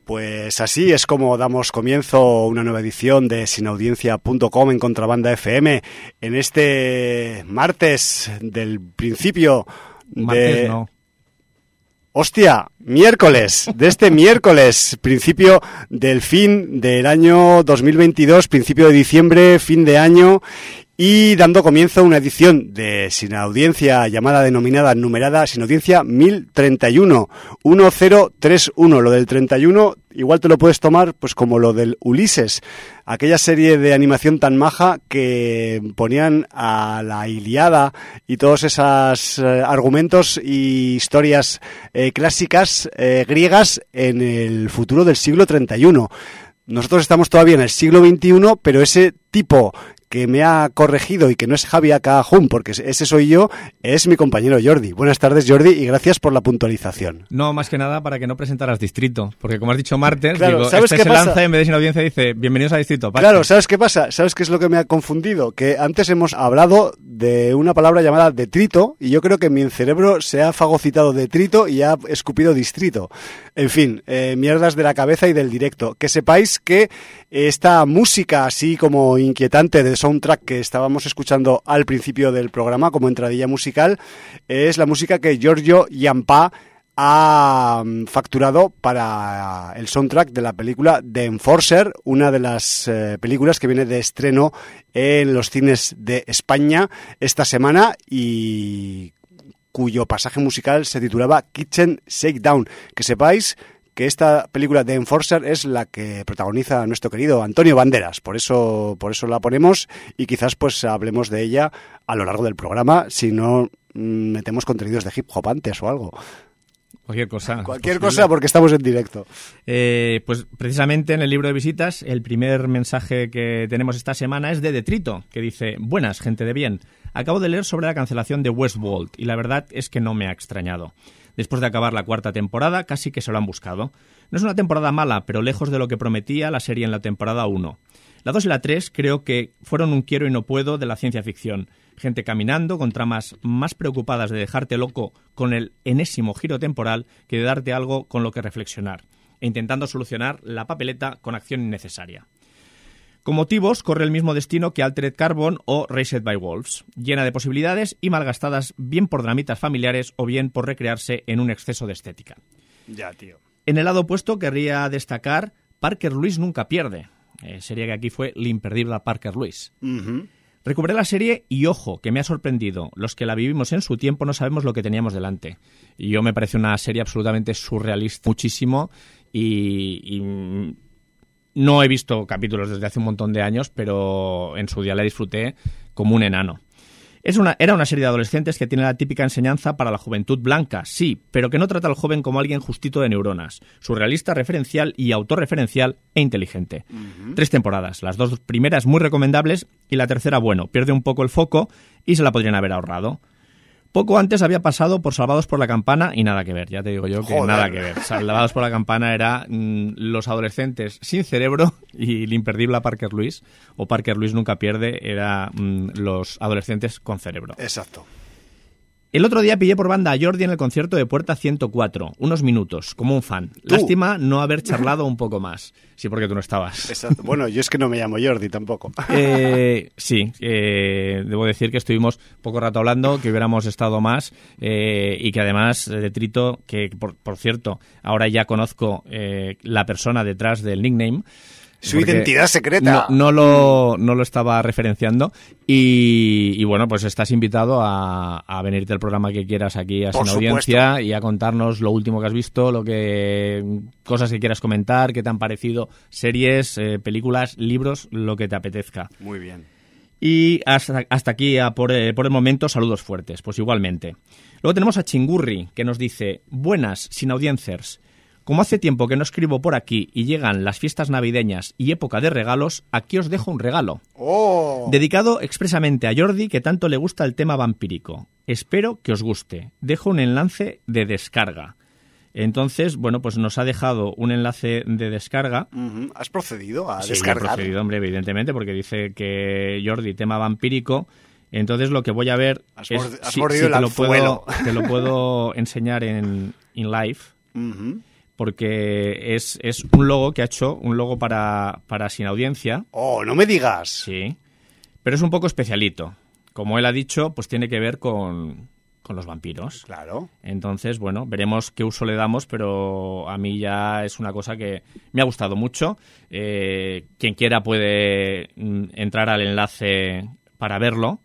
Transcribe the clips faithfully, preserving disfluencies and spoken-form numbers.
Pues así es como damos comienzo a una nueva edición de sin audiencia punto com en Contrabanda F M en este martes del principio de... Martes no. ¡Hostia! Miércoles, de este miércoles, principio del fin del año dos mil veintidós, principio de diciembre, fin de año, y dando comienzo a una edición de Sin Audiencia llamada, denominada, numerada Sin Audiencia mil treinta y uno, mil treinta y uno. Lo del treinta y uno igual te lo puedes tomar pues como lo del Ulises, aquella serie de animación tan maja que ponían a la Ilíada y todos esos eh, argumentos y historias eh, clásicas eh, griegas en el futuro del siglo treinta y uno. Nosotros estamos todavía en el siglo veintiuno, pero ese tipo que me ha corregido y que no es Javi Acajum, porque ese soy yo, es mi compañero Jordi. Buenas tardes, Jordi, y gracias por la puntualización. No, más que nada para que no presentaras Distrito, porque como has dicho martes, claro, digo, ¿sabes este qué se pasa? lanza y en vez de Sin Audiencia dice, bienvenidos a Distrito. Pase. Claro, ¿sabes qué pasa? ¿Sabes qué es lo que me ha confundido? Que antes hemos hablado de una palabra llamada detrito, y yo creo que mi cerebro se ha fagocitado detrito y ha escupido distrito. En fin, eh, mierdas de la cabeza y del directo. Que sepáis que esta música así como inquietante de soundtrack que estábamos escuchando al principio del programa como entradilla musical es la música que Giorgio Giampà ha facturado para el soundtrack de la película The Enforcer, una de las eh, películas que viene de estreno en los cines de España esta semana y cuyo pasaje musical se titulaba Kitchen Shakedown. Que sepáis que esta película de Enforcer es la que protagoniza a nuestro querido Antonio Banderas, por eso por eso la ponemos y quizás pues hablemos de ella a lo largo del programa, si no mmm, metemos contenidos de hip hop antes o algo. Cualquier cosa. Cualquier cosa porque estamos en directo. Eh, pues precisamente en el libro de visitas el primer mensaje que tenemos esta semana es de Detrito, que dice: buenas, gente de bien. Acabo de leer sobre la cancelación de Westworld y la verdad es que no me ha extrañado. Después de acabar la cuarta temporada, casi que se lo han buscado. No es una temporada mala, pero lejos de lo que prometía la serie en la temporada uno. La dos y la tres creo que fueron un quiero y no puedo de la ciencia ficción. Gente caminando con tramas más preocupadas de dejarte loco con el enésimo giro temporal que de darte algo con lo que reflexionar, e intentando solucionar la papeleta con acción innecesaria. Con motivos corre el mismo destino que Altered Carbon o Raised by Wolves, llena de posibilidades y malgastadas bien por dramitas familiares o bien por recrearse en un exceso de estética. Ya, tío. En el lado opuesto querría destacar Parker Lewis nunca pierde, eh, serie que aquí fue la imperdible Parker Lewis. Uh-huh. Recuperé la serie y, ojo, que me ha sorprendido. Los que la vivimos en su tiempo no sabemos lo que teníamos delante. Y yo me parece una serie absolutamente surrealista, muchísimo, y... y no he visto capítulos desde hace un montón de años, pero en su día la disfruté como un enano. Es una, era una serie de adolescentes que tiene la típica enseñanza para la juventud blanca, sí, pero que no trata al joven como alguien justito de neuronas, surrealista, referencial y autorreferencial e inteligente. Uh-huh. Tres temporadas, las dos primeras muy recomendables y la tercera, bueno, pierde un poco el foco y se la podrían haber ahorrado. Poco antes había pasado por Salvados por la Campana y nada que ver, ya te digo yo que Joder. nada que ver. Salvados por la Campana era mmm, los adolescentes sin cerebro y el imperdible Parker Lewis, o Parker Lewis nunca pierde, era mmm, los adolescentes con cerebro. Exacto. El otro día pillé por banda a Jordi en el concierto de Puerta ciento cuatro, unos minutos, como un fan. ¿Tú? Lástima no haber charlado un poco más. Sí, porque tú no estabas. Exacto. Bueno, yo es que no me llamo Jordi tampoco. Eh, sí, eh, debo decir que estuvimos poco rato hablando, que hubiéramos estado más eh, y que además Detrito, que por, por cierto, ahora ya conozco eh, la persona detrás del nickname. Su identidad secreta. No, no, lo, no lo estaba referenciando y, y bueno, pues estás invitado a, a venirte al programa que quieras aquí a Sin Audiencia y a contarnos lo último que has visto, lo que cosas que quieras comentar, qué te han parecido series, eh, películas, libros, lo que te apetezca. Muy bien. Y hasta, hasta aquí, a por, eh, por el momento, saludos fuertes, pues igualmente. Luego tenemos a Chingurri, que nos dice: buenas, Sin Audiencers. Como hace tiempo que no escribo por aquí y llegan las fiestas navideñas y época de regalos, aquí os dejo un regalo. Oh. Dedicado expresamente a Jordi, que tanto le gusta el tema vampírico. Espero que os guste. Dejo un enlace de descarga. Entonces, bueno, pues nos ha dejado un enlace de descarga. Uh-huh. ¿Has procedido a sí, descargar? Sí, he procedido, hombre, evidentemente, porque dice que Jordi, tema vampírico. Entonces lo que voy a ver has es has si, mordido si el te, lo puedo, anzuelo. te lo puedo enseñar en in live. Uh-huh. porque es, es un logo que ha hecho, un logo para, para Sin Audiencia. ¡Oh, no me digas! Sí, pero es un poco especialito. Como él ha dicho, pues tiene que ver con, con los vampiros. Claro. Entonces, bueno, veremos qué uso le damos, pero a mí ya es una cosa que me ha gustado mucho. Eh, quien quiera puede mm, entrar al enlace para verlo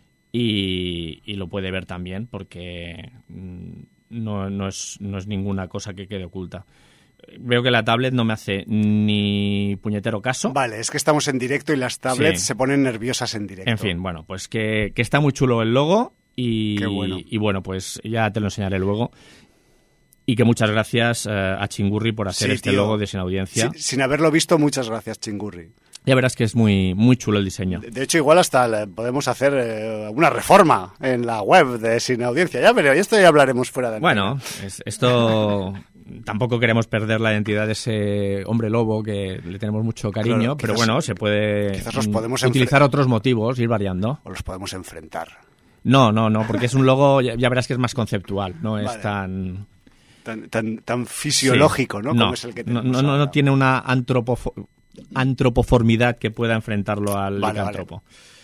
y, y lo puede ver también, porque mm, no, no, es, no es ninguna cosa que quede oculta. Veo que la tablet no me hace ni puñetero caso. Vale, es que estamos en directo y las tablets Sí. se ponen nerviosas en directo. En fin, bueno, pues que, que está muy chulo el logo y, Qué bueno. y bueno, pues ya te lo enseñaré luego. Y que muchas gracias eh, a Chingurri por hacer Sí, este tío. logo de Sin Audiencia. Sí, sin haberlo visto, muchas gracias, Chingurri. Ya verás que es muy, muy chulo el diseño. De hecho, igual hasta le podemos hacer eh, una reforma en la web de Sin Audiencia. Ya veré, esto ya hablaremos fuera de... Bueno, es- esto tampoco queremos perder la identidad de ese hombre lobo que le tenemos mucho cariño, Claro, pero quizás- bueno, se puede quizás los mm, podemos utilizar enfre- otros motivos, ir variando. O los podemos enfrentar. No, no, no, porque es un logo, ya, ya verás que es más conceptual, no es Vale. tan... Tan, tan, tan fisiológico, Sí. ¿no? Como es el que no, tenemos no, no, ahora. no tiene una antropofo- antropoformidad que pueda enfrentarlo al Vale, licántropo.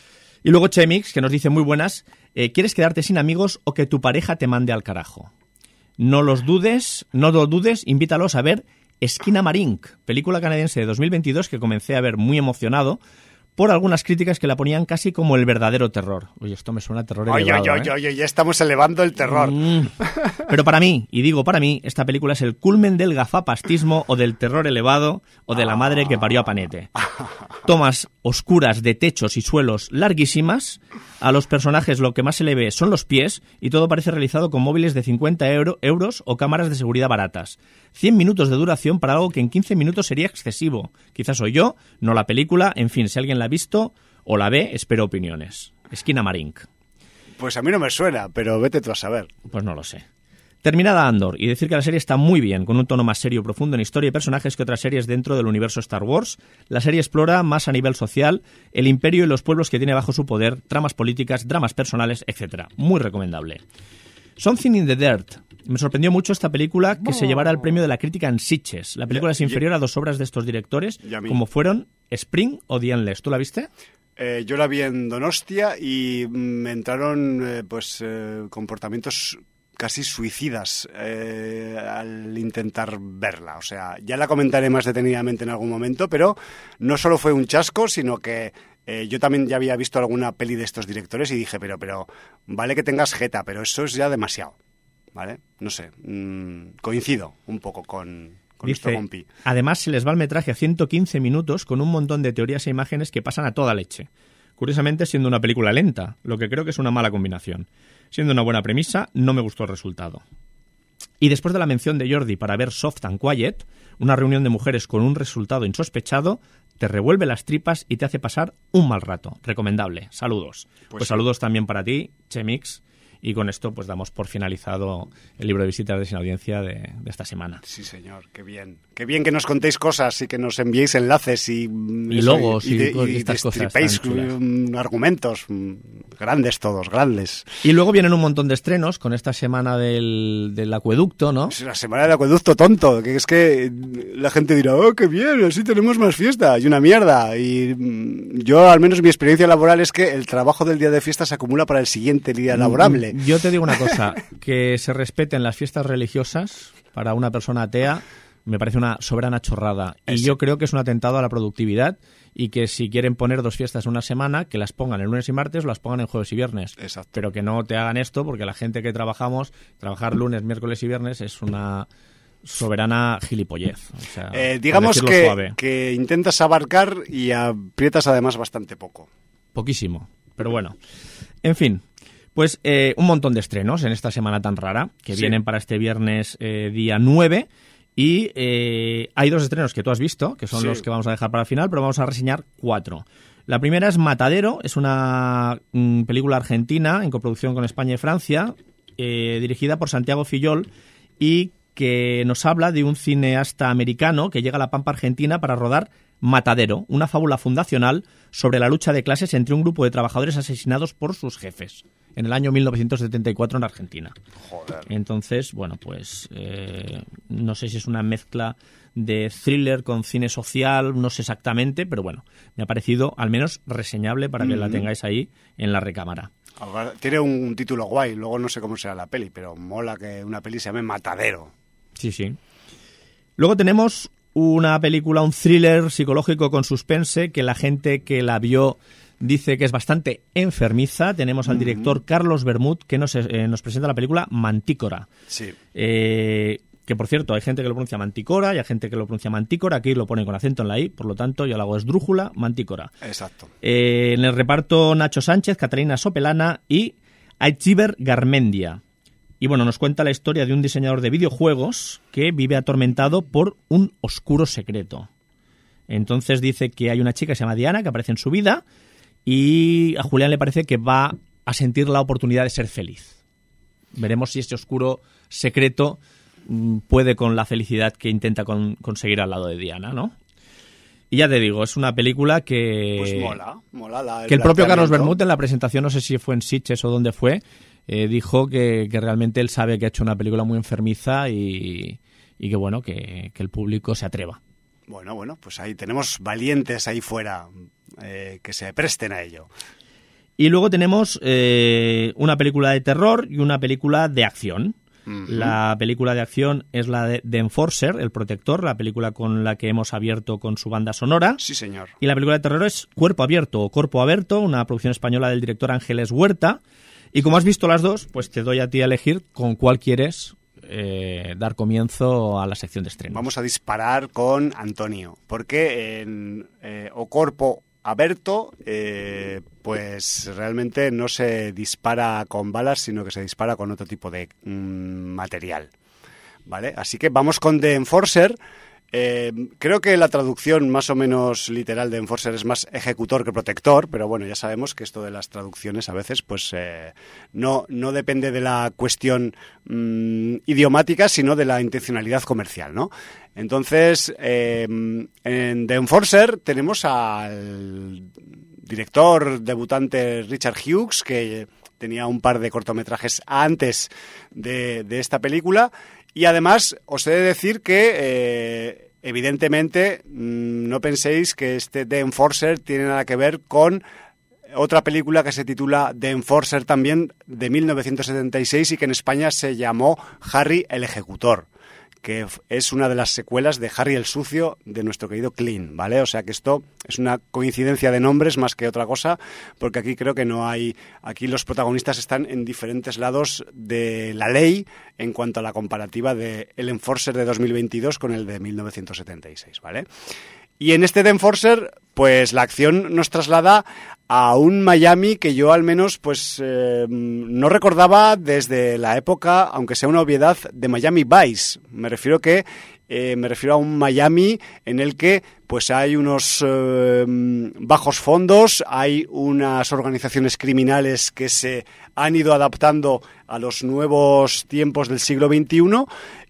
Y luego Chemix, que nos dice muy buenas, eh, ¿quieres quedarte sin amigos o que tu pareja te mande al carajo? No los dudes, no lo dudes, invítalos a ver Esquina Marink, película canadiense de dos mil veintidós que comencé a ver muy emocionado por algunas críticas que la ponían casi como el verdadero terror. Oye, esto me suena a terror Oye, elevado, oye, ¿eh? oye, oye, ya estamos elevando el terror. Mm. Pero para mí, y digo para mí, esta película es el culmen del gafapastismo o del terror elevado o de la madre que parió a Panete. Tomas oscuras de techos y suelos larguísimas, a los personajes lo que más se le ve son los pies y todo parece realizado con móviles de cincuenta euro- euros o cámaras de seguridad baratas. cien minutos de duración para algo que en quince minutos sería excesivo. Quizás soy yo, no la película, en fin, si alguien la ha visto o la ve, espero opiniones. Esquina Marink. Pues a mí no me suena, pero vete tú a saber. Pues no lo sé. Terminada Andor, y decir que la serie está muy bien, con un tono más serio y profundo en historia y personajes que otras series dentro del universo Star Wars. La serie explora más a nivel social el imperio y los pueblos que tiene bajo su poder, tramas políticas, dramas personales, etcétera. Muy recomendable. Something in the Dirt. Me sorprendió mucho esta película que se llevara el premio de la crítica en Sitges. La película Ya, es inferior a dos obras de estos directores, Y a mí. como fueron Spring o The Endless. ¿Tú la viste? Eh, yo la vi en Donostia y me entraron eh, pues eh, comportamientos casi suicidas eh, al intentar verla. O sea, ya la comentaré más detenidamente en algún momento, pero no solo fue un chasco, sino que eh, yo también ya había visto alguna peli de estos directores y dije, pero, pero, vale que tengas jeta, pero eso es ya demasiado. ¿Vale? No sé, mmm, coincido un poco con, con Dice, nuestro compi. además se les va el metraje a ciento quince minutos con un montón de teorías e imágenes que pasan a toda leche. Curiosamente siendo una película lenta, lo que creo que es una mala combinación. Siendo una buena premisa, no me gustó el resultado. Y después de la mención de Jordi para ver Soft and Quiet, una reunión de mujeres con un resultado insospechado, te revuelve las tripas y te hace pasar un mal rato. Recomendable. Saludos. Pues, Pues pues sí. saludos también para ti, Chemix. Y con esto pues damos por finalizado el libro de visitas de Sin Audiencia de, de esta semana. Sí, señor, qué bien. Qué bien que nos contéis cosas y que nos enviéis enlaces y... mm, Y eso, logos y de- co- y estas cosas destripéis, tan chulas. mm, argumentos. mm, Grandes todos, grandes. Y luego vienen un montón de estrenos con esta semana del, del acueducto, ¿no? Es la semana del acueducto tonto, que es que la gente dirá, oh, qué bien, así tenemos más fiesta. Y una mierda. Y mm, yo, al menos mi experiencia laboral es que el trabajo del día de fiesta se acumula para el siguiente día laborable. Yo te digo una cosa, que se respeten las fiestas religiosas para una persona atea me parece una soberana chorrada. Y Es- yo creo que es un atentado a la productividad y que si quieren poner dos fiestas en una semana, que las pongan el lunes y martes o las pongan en jueves y viernes. Exacto. Pero que no te hagan esto porque la gente que trabajamos, trabajar lunes, miércoles y viernes es una soberana gilipollez. O sea, Eh, por digamos decirlo que, suave. que intentas abarcar y aprietas además bastante poco. Poquísimo, pero bueno. En fin, pues eh, un montón de estrenos en esta semana tan rara, que Sí. vienen para este viernes eh, día nueve, y eh, hay dos estrenos que tú has visto, que son Sí. los que vamos a dejar para el final, pero vamos a reseñar cuatro. La primera es Matadero, es una mm, película argentina en coproducción con España y Francia, eh, dirigida por Santiago Fillol, y que nos habla de un cineasta americano que llega a la Pampa Argentina para rodar Matadero, una fábula fundacional sobre la lucha de clases entre un grupo de trabajadores asesinados por sus jefes. en el año mil novecientos setenta y cuatro en Argentina. Joder. Entonces, bueno, pues eh, no sé si es una mezcla de thriller con cine social, no sé exactamente, pero bueno, me ha parecido al menos reseñable para que mm-hmm. la tengáis ahí en la recámara. Ahora, tiene un título guay, luego no sé cómo será la peli, pero mola que una peli se llame Matadero. Sí, sí. Luego tenemos una película, un thriller psicológico con suspense, que la gente que la vio dice que es bastante enfermiza. Tenemos al director mm-hmm. Carlos Bermud, que nos, eh, nos presenta la película Mantícora. Sí. Eh, que, por cierto, hay gente que lo pronuncia Manticora y hay gente que lo pronuncia Mantícora. Aquí lo pone con acento en la I, por lo tanto, yo lo hago esdrújula, Mantícora. Exacto. Eh, en el reparto, Nacho Sánchez, Catalina Sopelana y Aichiber Garmendia. Y bueno, nos cuenta la historia de un diseñador de videojuegos que vive atormentado por un oscuro secreto. Entonces dice que hay una chica que se llama Diana que aparece en su vida y a Julián le parece que va a sentir la oportunidad de ser feliz. Veremos si este oscuro secreto mmm, puede con la felicidad que intenta con, conseguir al lado de Diana, ¿no? Y ya te digo, es una película que... Pues mola, mola la, el que el propio Carlos Bermud en la presentación, no sé si fue en Sitges o dónde fue, eh, dijo que, que realmente él sabe que ha hecho una película muy enfermiza y, y que bueno, que, que el público se atreva. Bueno, bueno, pues ahí tenemos valientes ahí fuera eh, que se presten a ello. Y luego tenemos eh, una película de terror y una película de acción. Uh-huh. La película de acción es la de The Enforcer, El Protector, la película con la que hemos abierto con su banda sonora. Sí, señor. Y la película de terror es Cuerpo Abierto o Corpo Aberto, una producción española del director Ángeles Huerta. Y como has visto las dos, pues te doy a ti a elegir con cuál quieres eh, dar comienzo a la sección de estreno. Vamos a disparar con Antonio, porque en eh, O Corpo Aberto, eh, pues realmente no se dispara con balas, sino que se dispara con otro tipo de mm, material, ¿vale? Así que vamos con The Enforcer. Eh, creo que la traducción más o menos literal de Enforcer es más ejecutor que protector, pero bueno, ya sabemos que esto de las traducciones a veces pues eh, no, no depende de la cuestión mmm, idiomática, sino de la intencionalidad comercial, ¿no? Entonces, eh, en The Enforcer tenemos al director debutante Richard Hughes, que tenía un par de cortometrajes antes de, de esta película. Y además, os he de decir que, eh, evidentemente, mmm, no penséis que este The Enforcer tiene nada que ver con otra película que se titula The Enforcer también, de mil novecientos setenta y seis, y que en España se llamó Harry el Ejecutor, que es una de las secuelas de Harry el Sucio de nuestro querido Clint, ¿vale? O sea que esto es una coincidencia de nombres más que otra cosa, porque aquí creo que no hay... Aquí los protagonistas están en diferentes lados de la ley en cuanto a la comparativa de el Enforcer de dos mil veintidós con el de mil novecientos setenta y seis, ¿vale? Y en este The Enforcer, pues la acción nos traslada a un Miami que yo al menos pues eh, no recordaba desde la época, aunque sea una obviedad, de Miami Vice. Me refiero que eh, me refiero a un Miami en el que pues hay unos eh, bajos fondos, hay unas organizaciones criminales que se han ido adaptando a los nuevos tiempos del siglo veintiuno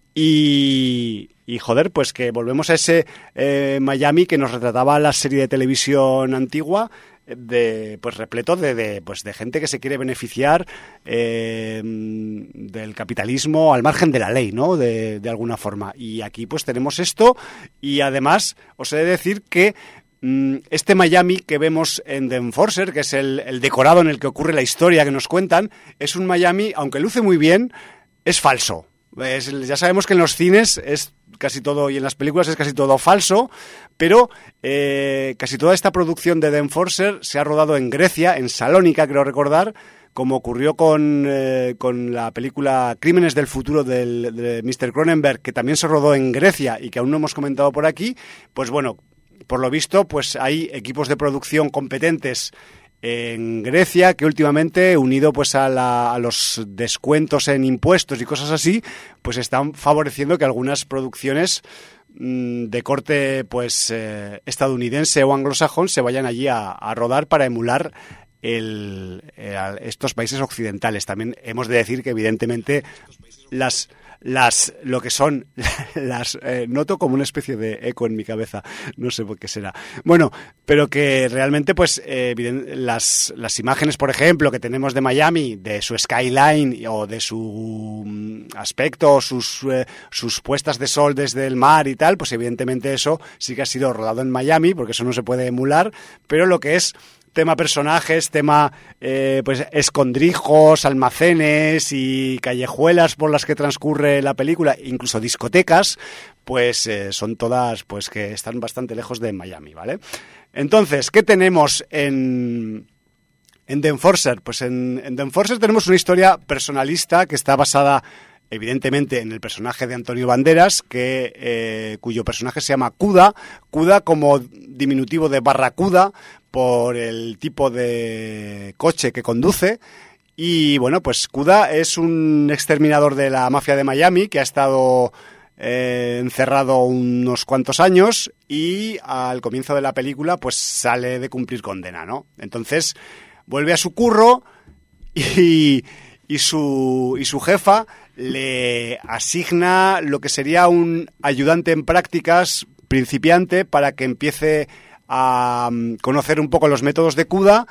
y... Y joder, pues que volvemos a ese eh, Miami que nos retrataba la serie de televisión antigua, de pues repleto de, de pues de gente que se quiere beneficiar eh, del capitalismo al margen de la ley, ¿no? De, de alguna forma. Y aquí pues tenemos esto, y además os he de decir que mmm, este Miami que vemos en The Enforcer, que es el, el decorado en el que ocurre la historia que nos cuentan, es un Miami, aunque luce muy bien, es falso. Es, ya sabemos que en los cines es casi todo, y en las películas es casi todo falso, pero eh, casi toda esta producción de The Enforcer se ha rodado en Grecia, en Salónica, creo recordar, como ocurrió con, eh, con la película Crímenes del Futuro del, de míster Cronenberg, que también se rodó en Grecia y que aún no hemos comentado por aquí. Pues bueno, por lo visto, pues hay equipos de producción competentes en Grecia, que últimamente, unido pues a, la, a los descuentos en impuestos y cosas así, pues están favoreciendo que algunas producciones mmm, de corte pues eh, estadounidense o anglosajón se vayan allí a, a rodar para emular el, eh, estos países occidentales. También hemos de decir que evidentemente las las lo que son las eh, noto como una especie de eco en mi cabeza, no sé por qué será. Bueno, pero que realmente pues eh, las las imágenes, por ejemplo, que tenemos de Miami, de su skyline o de su um, aspecto, sus eh, sus puestas de sol desde el mar y tal, pues evidentemente eso sí que ha sido rodado en Miami, porque eso no se puede emular, pero lo que es tema personajes, tema eh, pues escondrijos, almacenes y callejuelas por las que transcurre la película, incluso discotecas, pues eh, son todas pues que están bastante lejos de Miami, ¿vale? Entonces, ¿qué tenemos en en The Enforcer? Pues en, en The Enforcer tenemos una historia personalista que está basada evidentemente en el personaje de Antonio Banderas, que eh, cuyo personaje se llama Cuda, Cuda como diminutivo de Barracuda, por el tipo de coche que conduce. Y bueno, pues Cuda es un exterminador de la mafia de Miami que ha estado eh, encerrado unos cuantos años y al comienzo de la película pues sale de cumplir condena, ¿no? Entonces vuelve a su curro y, y, su, y su jefa le asigna lo que sería un ayudante en prácticas principiante para que empiece a conocer un poco los métodos de Cuda,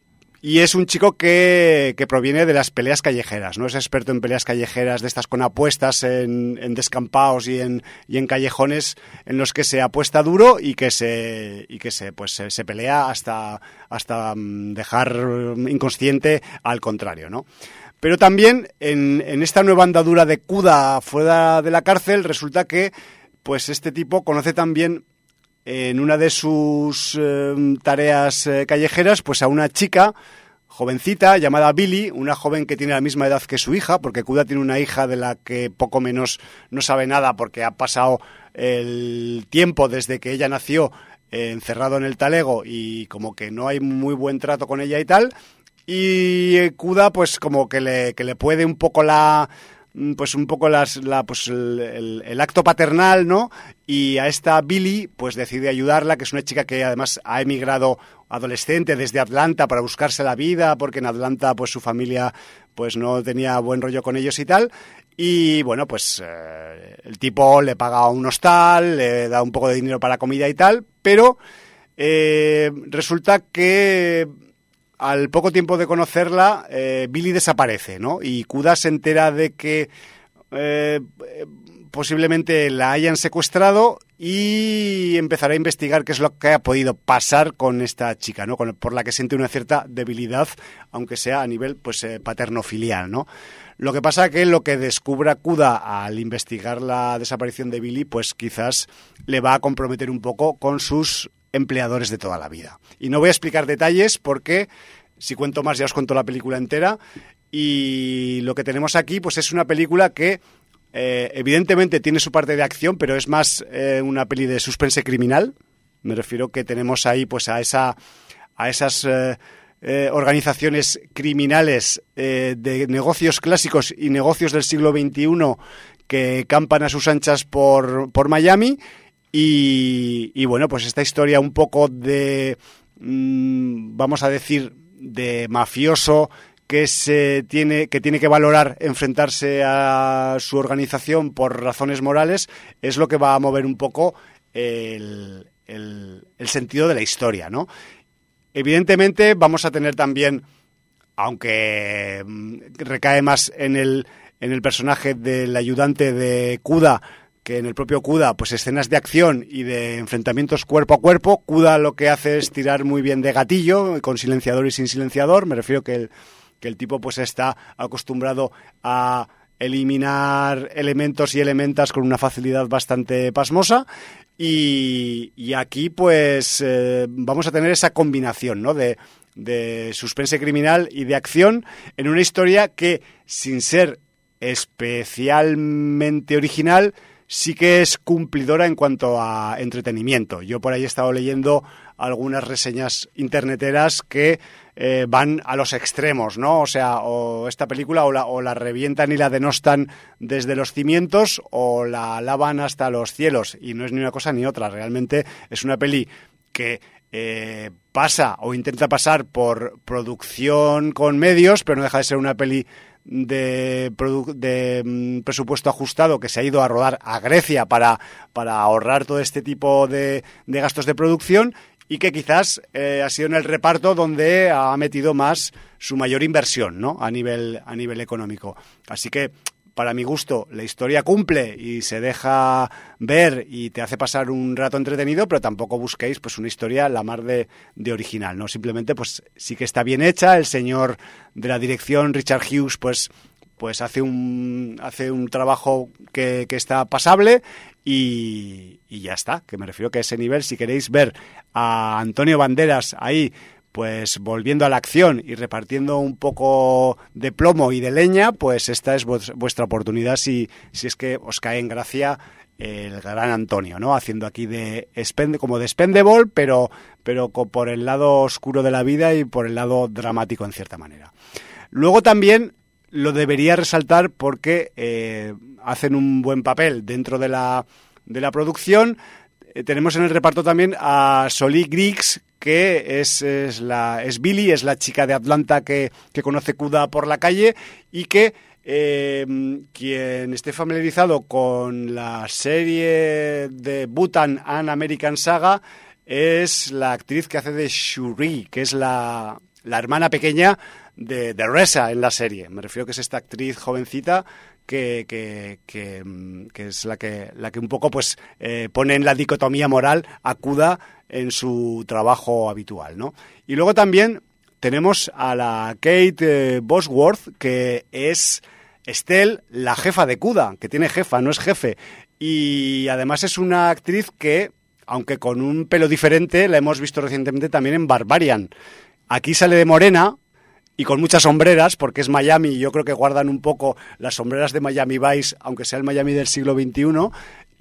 y es un chico que, que proviene de las peleas callejeras, ¿no? Es experto en peleas callejeras de estas con apuestas en, en descampados y en, y en callejones en los que se apuesta duro y que se y que se pues se, se pelea hasta hasta dejar inconsciente al contrario, ¿no? Pero también en, en esta nueva andadura de Cuda fuera de la cárcel resulta que pues este tipo conoce también en una de sus eh, tareas eh, callejeras pues a una chica jovencita llamada Billy, una joven que tiene la misma edad que su hija, porque Cuda tiene una hija de la que poco menos no sabe nada porque ha pasado el tiempo desde que ella nació eh, encerrado en el talego y como que no hay muy buen trato con ella y tal. Y Cuda pues como que le, que le puede un poco la... pues un poco las, la, pues el, el, el acto paternal, ¿no? Y a esta Billy pues decide ayudarla, que es una chica que además ha emigrado adolescente desde Atlanta para buscarse la vida, porque en Atlanta pues su familia pues no tenía buen rollo con ellos y tal. Y bueno, pues eh, el tipo le paga un hostal, le da un poco de dinero para comida y tal, pero eh, resulta que al poco tiempo de conocerla, eh, Billy desaparece, ¿no? Y Cuda se entera de que eh, posiblemente la hayan secuestrado y empezará a investigar qué es lo que ha podido pasar con esta chica, ¿no? Con, por la que siente una cierta debilidad, aunque sea a nivel pues eh, paterno-filial, ¿no? Lo que pasa que lo que descubra Cuda al investigar la desaparición de Billy, pues quizás le va a comprometer un poco con sus empleadores de toda la vida. Y no voy a explicar detalles porque si cuento más ya os cuento la película entera. Y lo que tenemos aquí pues es una película que eh, evidentemente tiene su parte de acción, pero es más eh, una peli de suspense criminal. Me refiero que tenemos ahí pues a esa a esas eh, eh, organizaciones criminales eh, de negocios clásicos y negocios del siglo veintiuno que campan a sus anchas por, por Miami. Y, y bueno, pues esta historia un poco de, mmm, vamos a decir, de mafioso que se tiene que tiene que valorar enfrentarse a su organización por razones morales, es lo que va a mover un poco el, el, el sentido de la historia, ¿no? Evidentemente vamos a tener también, aunque recae más en el, en el personaje del ayudante de Cuda, que en el propio Cuda, pues escenas de acción y de enfrentamientos cuerpo a cuerpo. Cuda lo que hace es tirar muy bien de gatillo, con silenciador y sin silenciador. Me refiero que el, que el tipo pues está acostumbrado a eliminar elementos y elementas con una facilidad bastante pasmosa. Y, y aquí pues eh, vamos a tener esa combinación, ¿no? de, de suspense criminal y de acción en una historia que, sin ser especialmente original, sí que es cumplidora en cuanto a entretenimiento. Yo por ahí he estado leyendo algunas reseñas interneteras que eh, van a los extremos, ¿no? O sea, o esta película o la, o la revientan y la denostan desde los cimientos o la alaban hasta los cielos. Y no es ni una cosa ni otra. Realmente es una peli que eh, pasa o intenta pasar por producción con medios, pero no deja de ser una peli de, produ- de mm, presupuesto ajustado que se ha ido a rodar a Grecia para, para ahorrar todo este tipo de, de gastos de producción, y que quizás eh, ha sido en el reparto donde ha metido más su mayor inversión, ¿no? A nivel, a nivel económico. Así que, para mi gusto, la historia cumple y se deja ver y te hace pasar un rato entretenido, pero tampoco busquéis pues una historia la mar de, de original, ¿no? Simplemente pues sí que está bien hecha. El señor de la dirección, Richard Hughes, pues pues hace un hace un trabajo que, que está pasable y, y ya está, que me refiero que a ese nivel, si queréis ver a Antonio Banderas ahí pues volviendo a la acción y repartiendo un poco de plomo y de leña, pues esta es vuestra oportunidad si, si es que os cae en gracia el gran Antonio, ¿no? Haciendo aquí de spend, como de Spendable, pero, pero por el lado oscuro de la vida y por el lado dramático en cierta manera. Luego también lo debería resaltar porque eh, hacen un buen papel dentro de la, de la producción. Eh, tenemos en el reparto también a Solly Griggs, que es, es, la, es Billy, es la chica de Atlanta que, que conoce Cuda por la calle, y que eh, quien esté familiarizado con la serie de Bhutan and American Saga es la actriz que hace de Shuri, que es la, la hermana pequeña de, de Reza en la serie. Me refiero que es esta actriz jovencita que, que, que, que es la que, la que un poco pues eh, pone en la dicotomía moral a Cuda en su trabajo habitual, ¿no? Y luego también tenemos a la Kate eh, Bosworth, que es Estelle, la jefa de Cuda, que tiene jefa, no es jefe. Y además es una actriz que, aunque con un pelo diferente, la hemos visto recientemente también en Barbarian. Aquí sale de morena y con muchas sombreras, porque es Miami, y yo creo que guardan un poco las sombreras de Miami Vice, aunque sea el Miami del siglo veintiuno,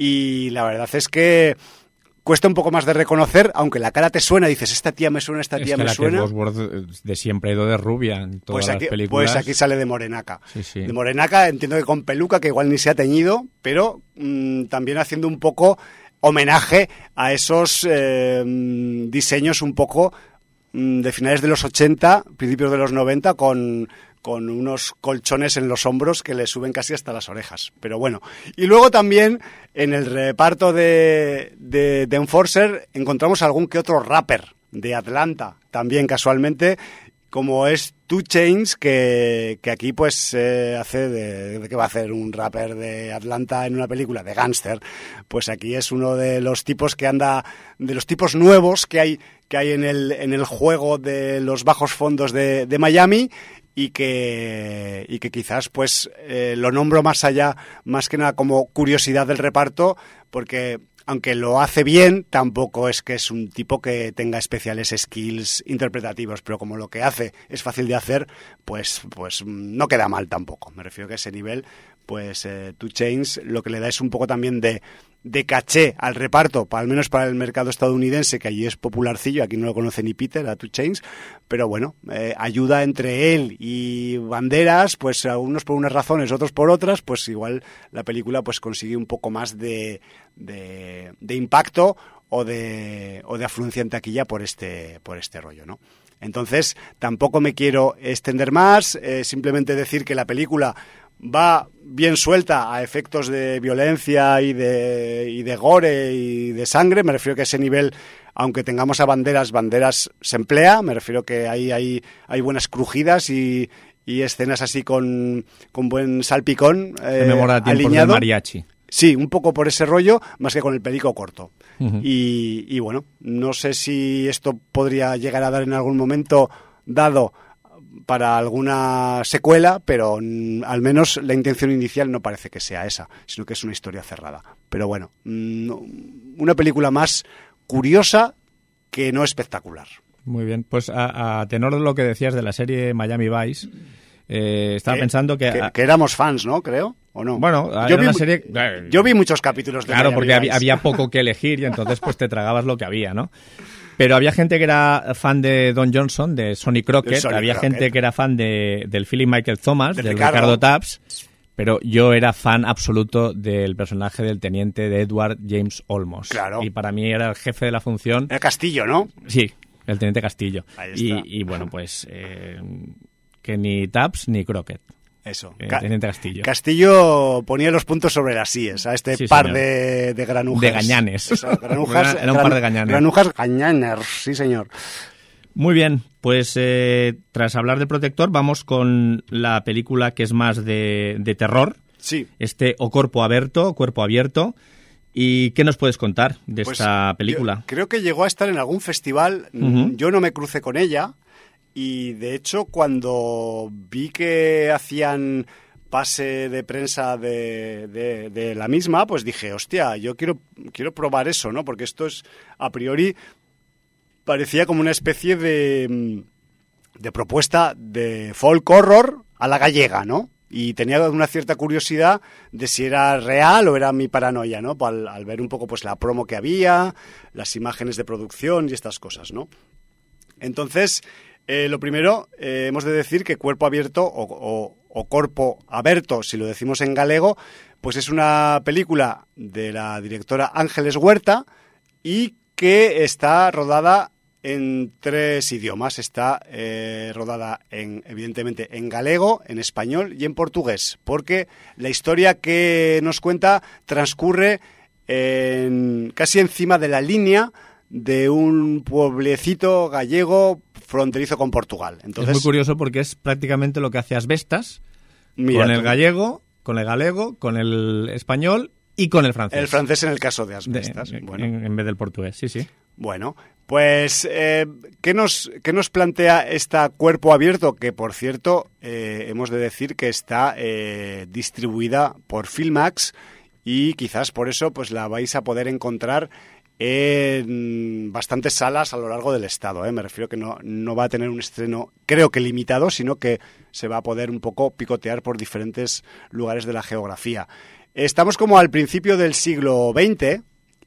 y la verdad es que cuesta un poco más de reconocer, aunque la cara te suena, dices, esta tía me suena, esta tía es que me la suena. Que Bosworth de siempre ha ido de rubia en todas pues aquí, las películas. Pues aquí sale de morenaca. Sí, sí. De morenaca, entiendo que con peluca, que igual ni se ha teñido, pero mmm, también haciendo un poco homenaje a esos eh, diseños un poco mmm, de finales de los ochenta, principios de los noventa, con... con unos colchones en los hombros que le suben casi hasta las orejas. Pero bueno. Y luego también en el reparto de, de, de Enforcer encontramos algún que otro rapper de Atlanta, también casualmente, como es two Chainz, que, que aquí pues eh, hace de, de... ¿Qué va a hacer un rapper de Atlanta en una película? De gángster. Pues aquí es uno de los tipos que anda... de los tipos nuevos que hay, que hay en el, en el juego de los bajos fondos de, de Miami, y que, y que quizás pues eh, lo nombro más allá, más que nada como curiosidad del reparto, porque aunque lo hace bien, tampoco es que es un tipo que tenga especiales skills interpretativos, pero como lo que hace es fácil de hacer, pues, pues no queda mal tampoco. Me refiero que a ese nivel, pues eh, two Chainz lo que le da es un poco también de, de caché al reparto, para, al menos para el mercado estadounidense, que allí es popularcillo, aquí no lo conoce ni Peter, a two Chainz, pero bueno, eh, ayuda entre él y Banderas, pues a unos por unas razones, otros por otras, pues igual la película pues consigue un poco más de, de, de impacto o de, o de afluencia en taquilla por este, por este rollo, ¿no? Entonces, tampoco me quiero extender más, eh, simplemente decir que la película va bien suelta a efectos de violencia y de, y de gore y de sangre. Me refiero que a ese nivel, aunque tengamos a Banderas, Banderas se emplea. Me refiero que ahí hay, hay buenas crujidas y, y escenas así con, con buen salpicón eh, memora tiempos alineado. Del mariachi. Sí, un poco por ese rollo, más que con el pelico corto. Uh-huh. Y, y bueno, no sé si esto podría llegar a dar en algún momento dado para alguna secuela, pero mm, al menos la intención inicial no parece que sea esa, sino que es una historia cerrada. Pero bueno, mm, una película más curiosa que no espectacular. Muy bien, pues a, a tenor de lo que decías de la serie Miami Vice, eh, estaba que, pensando que... que... A... que éramos fans, ¿no? Creo, ¿o no? Bueno, yo era vi, una serie... Yo vi muchos capítulos de Claro, Miami porque Vice. había, había poco que elegir y entonces pues te tragabas lo que había, ¿no? Pero había gente que era fan de Don Johnson, de Sonny Crockett, de Sonny había Crockett. gente que era fan de, del Philip Michael Thomas, de del Ricardo. Ricardo Tubbs, pero yo era fan absoluto del personaje del teniente de Edward James Olmos. Claro. Y para mí era el jefe de la función. El Castillo, ¿no? Sí, el teniente Castillo. Ahí Y, está. y bueno, pues eh, que ni Tubbs ni Crockett. Eso. Ca Teniente Castillo. Castillo ponía los puntos sobre las íes a este sí, par de, de granujas. De gañanes. Eso, granujas, era, era un gran, par de gañanes. Granujas gañaners, sí señor. Muy bien, pues eh, tras hablar del Protector, vamos con la película que es más de, de terror. Sí. Este O Corpo Aberto, Cuerpo Abierto. ¿Y qué nos puedes contar de pues esta película? Creo que llegó a estar en algún festival. Uh-huh. Yo no me crucé con ella. Y de hecho, cuando vi que hacían pase de prensa de, de, de la misma, pues dije, hostia, yo quiero, quiero probar eso, ¿no? Porque esto es, a priori, parecía como una especie de, de propuesta de folk horror a la gallega, ¿no? Y tenía una cierta curiosidad de si era real o era mi paranoia, ¿no? Al, al ver un poco pues la promo que había, las imágenes de producción y estas cosas, ¿no? Entonces, eh, lo primero, eh, hemos de decir que Cuerpo Abierto o, o, o Corpo Aberto, si lo decimos en galego, pues es una película de la directora Ángeles Huerta y que está rodada en tres idiomas. Está eh, rodada, en, evidentemente, en galego, en español y en portugués, porque la historia que nos cuenta transcurre en, casi encima de la línea de un pueblecito gallego fronterizo con Portugal. Entonces, es muy curioso porque es prácticamente lo que hace Asbestas, mira, con el gallego, con el galego, con el español y con el francés. El francés en el caso de Asbestas. De, bueno. en, en vez del portugués, sí, sí. Bueno, pues, eh, ¿qué nos, qué nos plantea esta Cuerpo Abierto? Que, por cierto, eh, hemos de decir que está eh, distribuida por Filmax y quizás por eso pues la vais a poder encontrar en bastantes salas a lo largo del estado, ¿eh? Me refiero que no, no va a tener un estreno, creo que limitado, sino que se va a poder un poco picotear por diferentes lugares de la geografía. Estamos como al principio del siglo veinte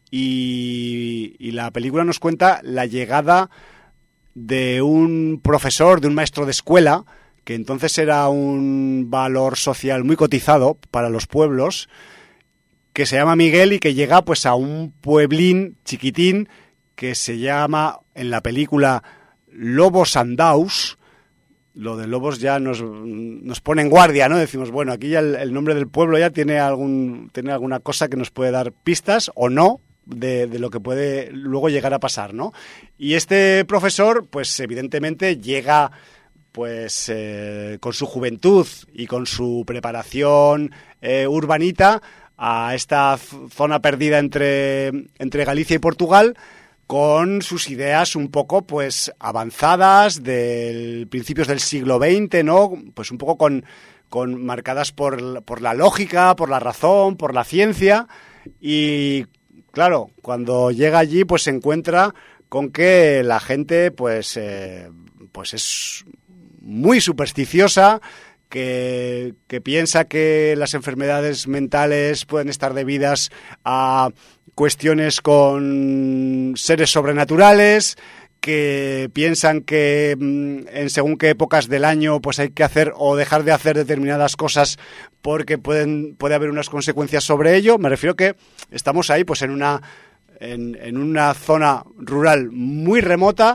y, y la película nos cuenta la llegada de un profesor, de un maestro de escuela, que entonces era un valor social muy cotizado para los pueblos, que se llama Miguel y que llega pues a un pueblín chiquitín que se llama en la película Lobos Andaus. Lo de Lobos ya nos, nos pone en guardia, ¿no? Decimos, bueno, aquí ya el, el nombre del pueblo ya tiene algún tiene alguna cosa que nos puede dar pistas o no de, de lo que puede luego llegar a pasar, ¿no? Y este profesor, pues evidentemente llega pues eh, con su juventud y con su preparación eh, urbanita a esta zona perdida entre, entre Galicia y Portugal, con sus ideas un poco pues avanzadas del principios del siglo veinte, ¿no? Pues un poco con, con marcadas por, por la lógica, por la razón, por la ciencia. Y claro, cuando llega allí pues se encuentra con que la gente pues, eh, pues es muy supersticiosa, Que, que piensa que las enfermedades mentales pueden estar debidas a cuestiones con seres sobrenaturales, que piensan que en según qué épocas del año pues hay que hacer o dejar de hacer determinadas cosas porque pueden puede haber unas consecuencias sobre ello. Me refiero que estamos ahí pues en una en, en una zona rural muy remota,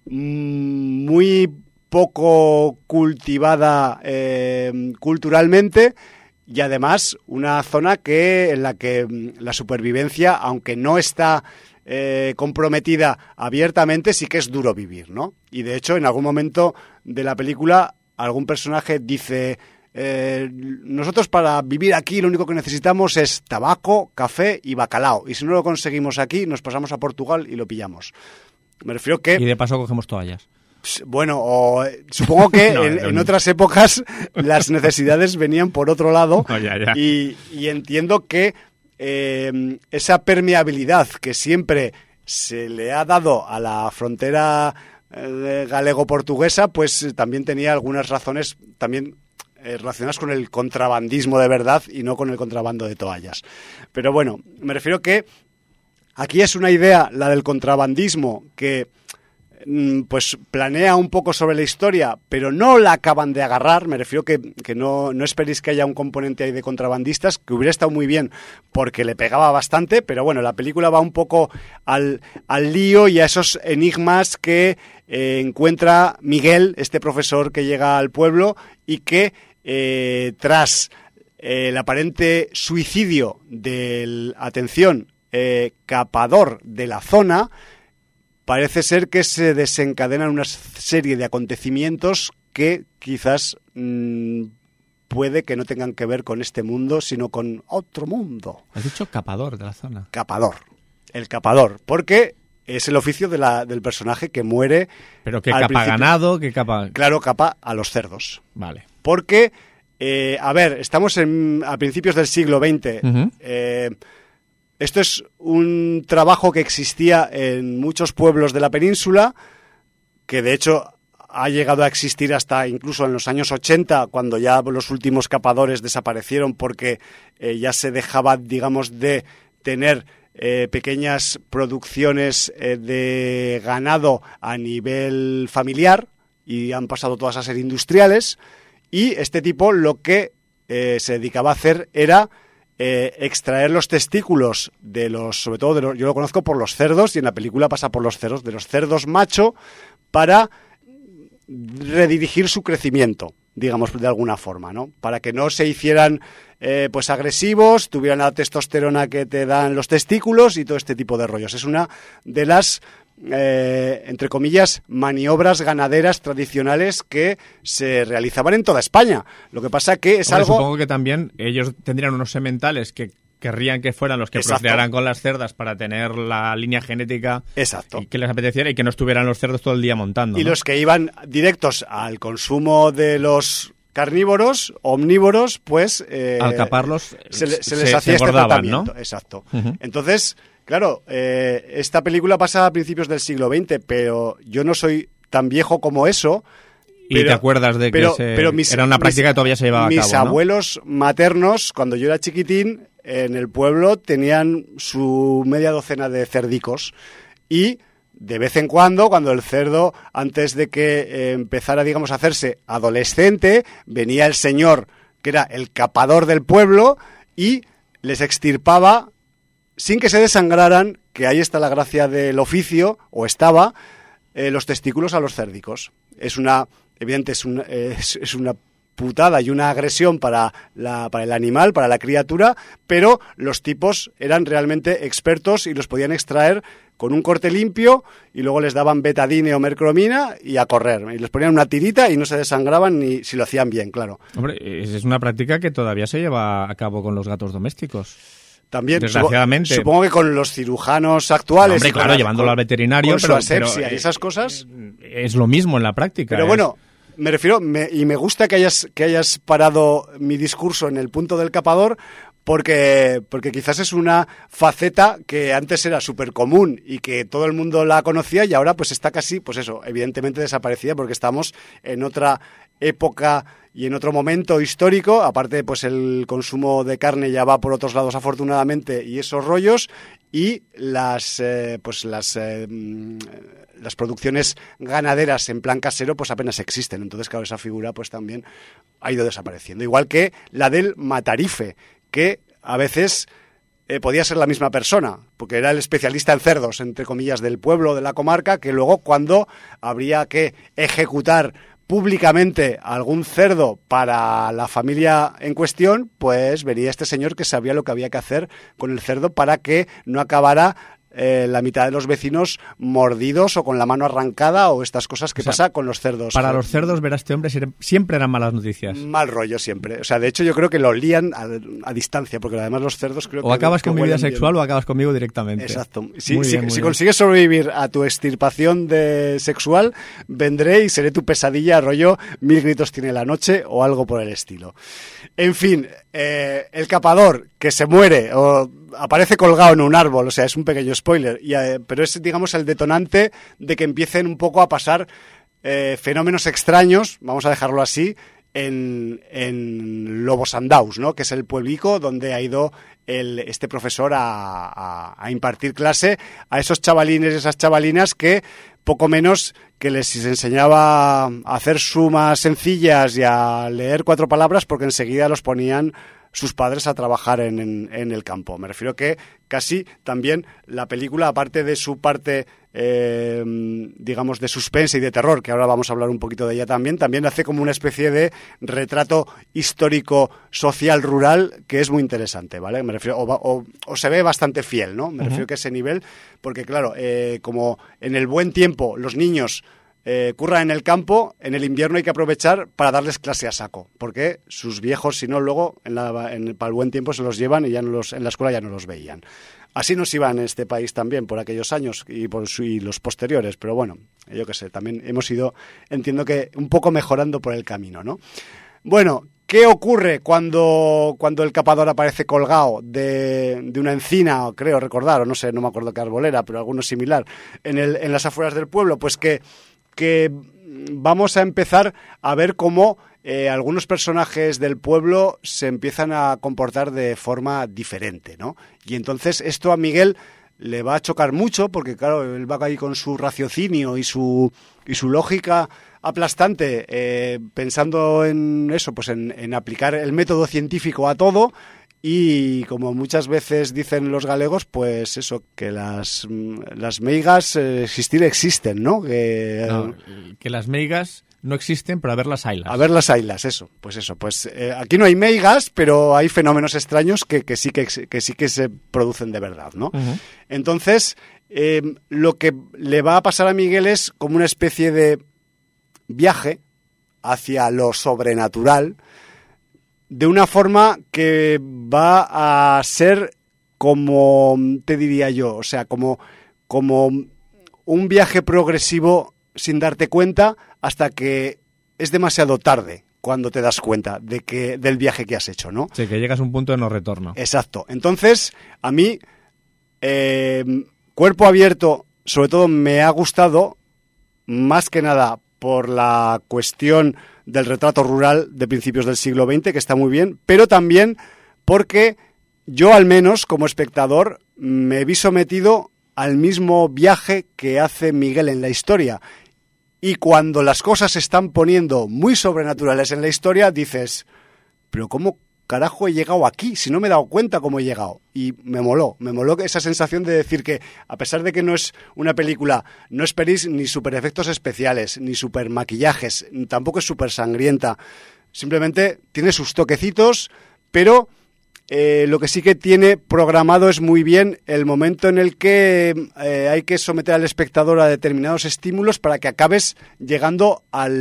muy poco cultivada eh, culturalmente y además una zona que en la que la supervivencia, aunque no está eh, comprometida abiertamente, sí que es duro vivir, ¿no? Y de hecho en algún momento de la película algún personaje dice eh, nosotros para vivir aquí lo único que necesitamos es tabaco, café y bacalao, y si no lo conseguimos aquí nos pasamos a Portugal y lo pillamos. Me refiero que... Y de paso cogemos toallas. Bueno, o, supongo que no, en, en otras épocas las necesidades venían por otro lado. No, ya, ya. Y, y entiendo que eh, esa permeabilidad que siempre se le ha dado a la frontera eh, galego-portuguesa, pues también tenía algunas razones también eh, relacionadas con el contrabandismo de verdad y no con el contrabando de toallas. Pero bueno, me refiero que aquí es una idea, la del contrabandismo, que pues planea un poco sobre la historia, pero no la acaban de agarrar. Me refiero que, que no, no esperéis que haya un componente ahí de contrabandistas, que hubiera estado muy bien porque le pegaba bastante, pero bueno, la película va un poco al, al lío y a esos enigmas que eh, encuentra Miguel, este profesor que llega al pueblo y que eh, tras eh, el aparente suicidio del, atención, eh, capador de la zona, parece ser que se desencadenan una serie de acontecimientos que quizás mmm, puede que no tengan que ver con este mundo, sino con otro mundo. Has dicho capador de la zona. Capador. El capador. Porque es el oficio de la, del personaje que muere. ¿Pero qué capa principio. Ganado? ¿Qué capa? Claro, capa a los cerdos. Vale. Porque, eh, a ver, estamos en, a principios del siglo veinte. Uh-huh. Eh, esto es un trabajo que existía en muchos pueblos de la península, que de hecho ha llegado a existir hasta incluso en los años ochenta, cuando ya los últimos capadores desaparecieron porque eh, ya se dejaba, digamos, de tener eh, pequeñas producciones eh, de ganado a nivel familiar y han pasado todas a ser industriales. Y este tipo lo que eh, se dedicaba a hacer era eh, extraer los testículos de los, sobre todo de los, yo lo conozco por los cerdos y en la película pasa por los cerdos, de los cerdos macho, para redirigir su crecimiento, digamos, de alguna forma, ¿no? Para que no se hicieran eh, pues agresivos, tuvieran la testosterona que te dan los testículos y todo este tipo de rollos. Es una de las Eh, entre comillas, maniobras ganaderas tradicionales que se realizaban en toda España. Lo que pasa que es Hombre, algo... Supongo que también ellos tendrían unos sementales que querrían que fueran los que Exacto. procrearan con las cerdas para tener la línea genética. Exacto. Y que les apeteciera y que no estuvieran los cerdos todo el día montando. Y ¿no? los que iban directos al consumo de los carnívoros, omnívoros, pues... Eh, al caparlos se, le, se, se les hacía se este tratamiento. ¿no? Exacto. Uh-huh. Entonces... Claro, eh, esta película pasa a principios del siglo veinte, pero yo no soy tan viejo como eso. Y pero, te acuerdas de que pero, se, pero mis, era una práctica mis, que todavía se llevaba a cabo, Mis ¿no? abuelos maternos, cuando yo era chiquitín, en el pueblo tenían su media docena de cerdicos y de vez en cuando, cuando el cerdo, antes de que eh, empezara, digamos, a hacerse adolescente, venía el señor, que era el capador del pueblo, y les extirpaba, sin que se desangraran, que ahí está la gracia del oficio, o estaba, eh, los testículos a los cérdicos. Es una, evidente, es, un, eh, es, es una putada y una agresión para, la, para el animal, para la criatura, pero los tipos eran realmente expertos y los podían extraer con un corte limpio y luego les daban betadine o mercromina y a correr. Y les ponían una tirita y no se desangraban ni si lo hacían bien, claro. Hombre, es una práctica que todavía se lleva a cabo con los gatos domésticos. También, desgraciadamente. Supongo, supongo que con los cirujanos actuales... Hombre, claro, la, llevándolo con, al veterinario, con pero, su asepsia pero y esas cosas... Es lo mismo en la práctica. Pero es... bueno, me refiero, me, y me gusta que hayas, que hayas parado mi discurso en el punto del capador, porque, porque quizás es una faceta que antes era súper común y que todo el mundo la conocía y ahora pues está casi, pues eso, evidentemente desaparecida porque estamos en otra época y en otro momento histórico. Aparte, pues el consumo de carne ya va por otros lados afortunadamente y esos rollos, y las eh, pues las eh, las producciones ganaderas en plan casero pues apenas existen. Entonces, claro, esa figura pues también ha ido desapareciendo. Igual que la del matarife, que a veces eh, podía ser la misma persona, porque era el especialista en cerdos, entre comillas, del pueblo, de la comarca, que luego cuando habría que ejecutar públicamente algún cerdo para la familia en cuestión, pues venía este señor que sabía lo que había que hacer con el cerdo para que no acabara eh, la mitad de los vecinos mordidos o con la mano arrancada o estas cosas que o sea, pasa con los cerdos. Para los cerdos, ver a este hombre siempre eran malas noticias. Mal rollo siempre. O sea, de hecho yo creo que lo olían a, a distancia, porque además los cerdos creo o que... O acabas que con mi vida bien. sexual o acabas conmigo directamente. Exacto. Si, muy si, bien, si muy consigues bien. sobrevivir a tu extirpación de sexual, vendré y seré tu pesadilla, rollo mil gritos tiene la noche o algo por el estilo. En fin, eh, el capador que se muere o aparece colgado en un árbol, o sea, es un pequeño spoiler, y, eh, pero es, digamos, el detonante de que empiecen un poco a pasar eh, fenómenos extraños, vamos a dejarlo así, en, en Lobosandaus, ¿no? Que es el pueblico donde ha ido el, este profesor a, a, a impartir clase a esos chavalines y esas chavalinas que poco menos que les enseñaba a hacer sumas sencillas y a leer cuatro palabras, porque enseguida los ponían sus padres a trabajar en, en, en el campo. Me refiero que casi también la película, aparte de su parte eh, digamos, de suspense y de terror, que ahora vamos a hablar un poquito de ella también, también hace como una especie de retrato histórico social rural que es muy interesante, ¿vale? Me refiero, o, o, o se ve bastante fiel, ¿no? Me uh-huh. refiero que ese nivel, porque claro, eh, como en el buen tiempo los niños eh, curran en el campo, en el invierno hay que aprovechar para darles clase a saco, porque sus viejos, si no, luego en la, en, para el buen tiempo se los llevan y ya no los, en la escuela ya no los veían. Así nos iba en este país también por aquellos años y por su, y los posteriores, pero bueno, yo qué sé, también hemos ido, entiendo que un poco mejorando por el camino, ¿no? Bueno, ¿qué ocurre cuando, cuando el capador aparece colgado de, de una encina, creo recordar, o no sé, no me acuerdo qué árbol era, pero alguno similar, en, el, en las afueras del pueblo? Pues que, que vamos a empezar a ver cómo Eh, algunos personajes del pueblo se empiezan a comportar de forma diferente, ¿no? Y entonces esto a Miguel le va a chocar mucho porque, claro, él va ahí con su raciocinio y su, y su lógica aplastante, eh, pensando en eso, pues en, en aplicar el método científico a todo. Y como muchas veces dicen los galegos, pues eso, que las, las meigas eh, existir existen, ¿no? Que, no, que las meigas no existen, pero a ver las haylas. A ver las haylas, eso. Pues eso, pues eh, aquí no hay meigas, pero hay fenómenos extraños que, que, sí, que, que sí que se producen de verdad, ¿no? Uh-huh. Entonces, eh, lo que le va a pasar a Miguel es como una especie de viaje hacia lo sobrenatural, de una forma que va a ser como, te diría yo, o sea, como, como un viaje progresivo sin darte cuenta hasta que es demasiado tarde cuando te das cuenta de que del viaje que has hecho, ¿no? Sí, que llegas a un punto de no retorno. Exacto. Entonces, a mí, eh, Cuerpo Abierto, sobre todo me ha gustado más que nada por la cuestión del retrato rural de principios del siglo veinte, que está muy bien, pero también porque yo, al menos, como espectador, me vi sometido al mismo viaje que hace Miguel en la historia. Y cuando las cosas se están poniendo muy sobrenaturales en la historia, dices, pero ¿cómo carajo he llegado aquí? Si no me he dado cuenta cómo he llegado. Y me moló, me moló esa sensación de decir que, a pesar de que no es una película, no esperéis ni super efectos especiales, ni super maquillajes, tampoco es súper sangrienta. Simplemente tiene sus toquecitos, pero eh, lo que sí que tiene programado es muy bien el momento en el que eh, hay que someter al espectador a determinados estímulos para que acabes llegando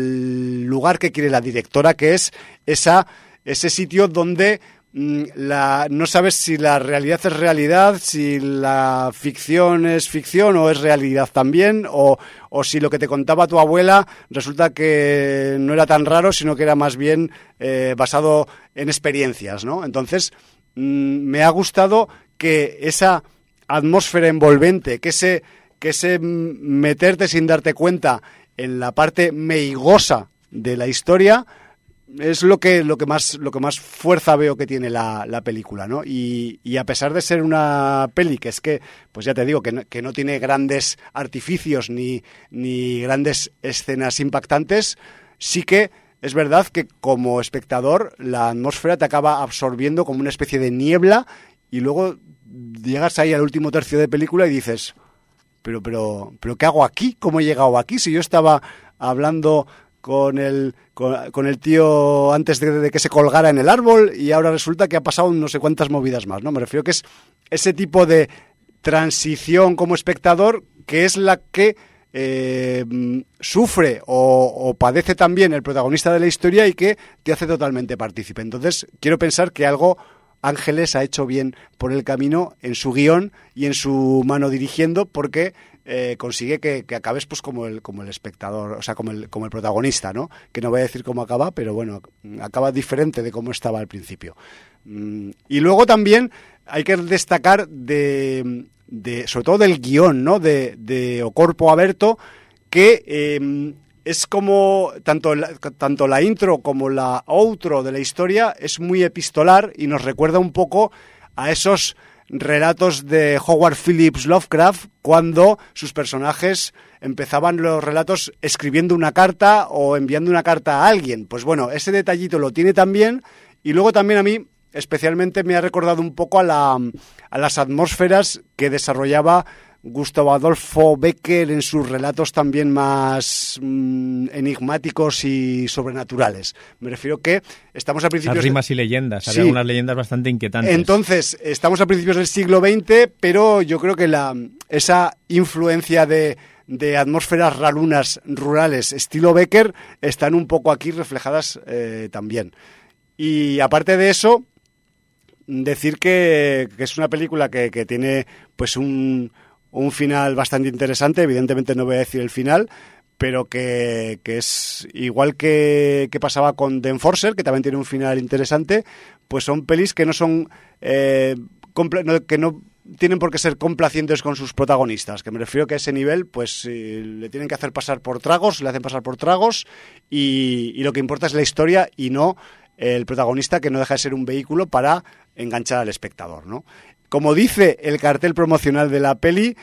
al lugar que quiere la directora, que es esa, ese sitio donde mmm, la, no sabes si la realidad es realidad, si la ficción es ficción o es realidad también, o, o si lo que te contaba tu abuela resulta que no era tan raro, sino que era más bien eh, basado en experiencias, ¿no? Entonces, me ha gustado que esa atmósfera envolvente, que ese, que ese meterte sin darte cuenta en la parte meigosa de la historia es lo que, lo que más, lo que más fuerza veo que tiene la, la película, ¿no? Y, y a pesar de ser una peli que es que, pues ya te digo, que no, que no tiene grandes artificios ni, ni grandes escenas impactantes, sí que es verdad que como espectador la atmósfera te acaba absorbiendo como una especie de niebla y luego llegas ahí al último tercio de película y dices, pero, pero, pero ¿qué hago aquí? ¿Cómo he llegado aquí? Si yo estaba hablando con el, con, con el tío antes de, de que se colgara en el árbol y ahora resulta que ha pasado no sé cuántas movidas más, ¿no? Me refiero que es ese tipo de transición como espectador que es la que Eh, sufre o, o padece también el protagonista de la historia y que te hace totalmente partícipe. Entonces, quiero pensar que algo Ángeles ha hecho bien por el camino en su guión y en su mano dirigiendo, porque eh, consigue que, que acabes pues como el, como el espectador, o sea, como el, como el protagonista, ¿no? Que no voy a decir cómo acaba, pero bueno, acaba diferente de cómo estaba al principio. Mm, y luego también hay que destacar de... De, sobre todo del guión, ¿no? De, de O Corpo Aberto, que eh, es como tanto la, tanto la intro como la outro de la historia es muy epistolar y nos recuerda un poco a esos relatos de Howard Phillips Lovecraft cuando sus personajes empezaban los relatos escribiendo una carta o enviando una carta a alguien. Pues bueno, ese detallito lo tiene también y luego también a mí especialmente me ha recordado un poco a, la, a las atmósferas que desarrollaba Gustavo Adolfo Bécquer en sus relatos también más mmm, enigmáticos y sobrenaturales. Me refiero que estamos a principios... Las rimas y leyendas, había sí. unas leyendas bastante inquietantes. Entonces, estamos a principios del siglo veinte, pero yo creo que la esa influencia de, de atmósferas rarunas rurales estilo Bécquer están un poco aquí reflejadas eh, también. Y aparte de eso, decir que, que es una película que, que tiene pues un... un final bastante interesante, evidentemente no voy a decir el final, pero que, que es igual que, que pasaba con The Enforcer, que también tiene un final interesante, pues son pelis que no son eh, compl- no, que no tienen por qué ser complacientes con sus protagonistas, que me refiero que a ese nivel pues si le tienen que hacer pasar por tragos, le hacen pasar por tragos y, y lo que importa es la historia y no el protagonista, que no deja de ser un vehículo para enganchar al espectador, ¿no? Como dice el cartel promocional de la peli,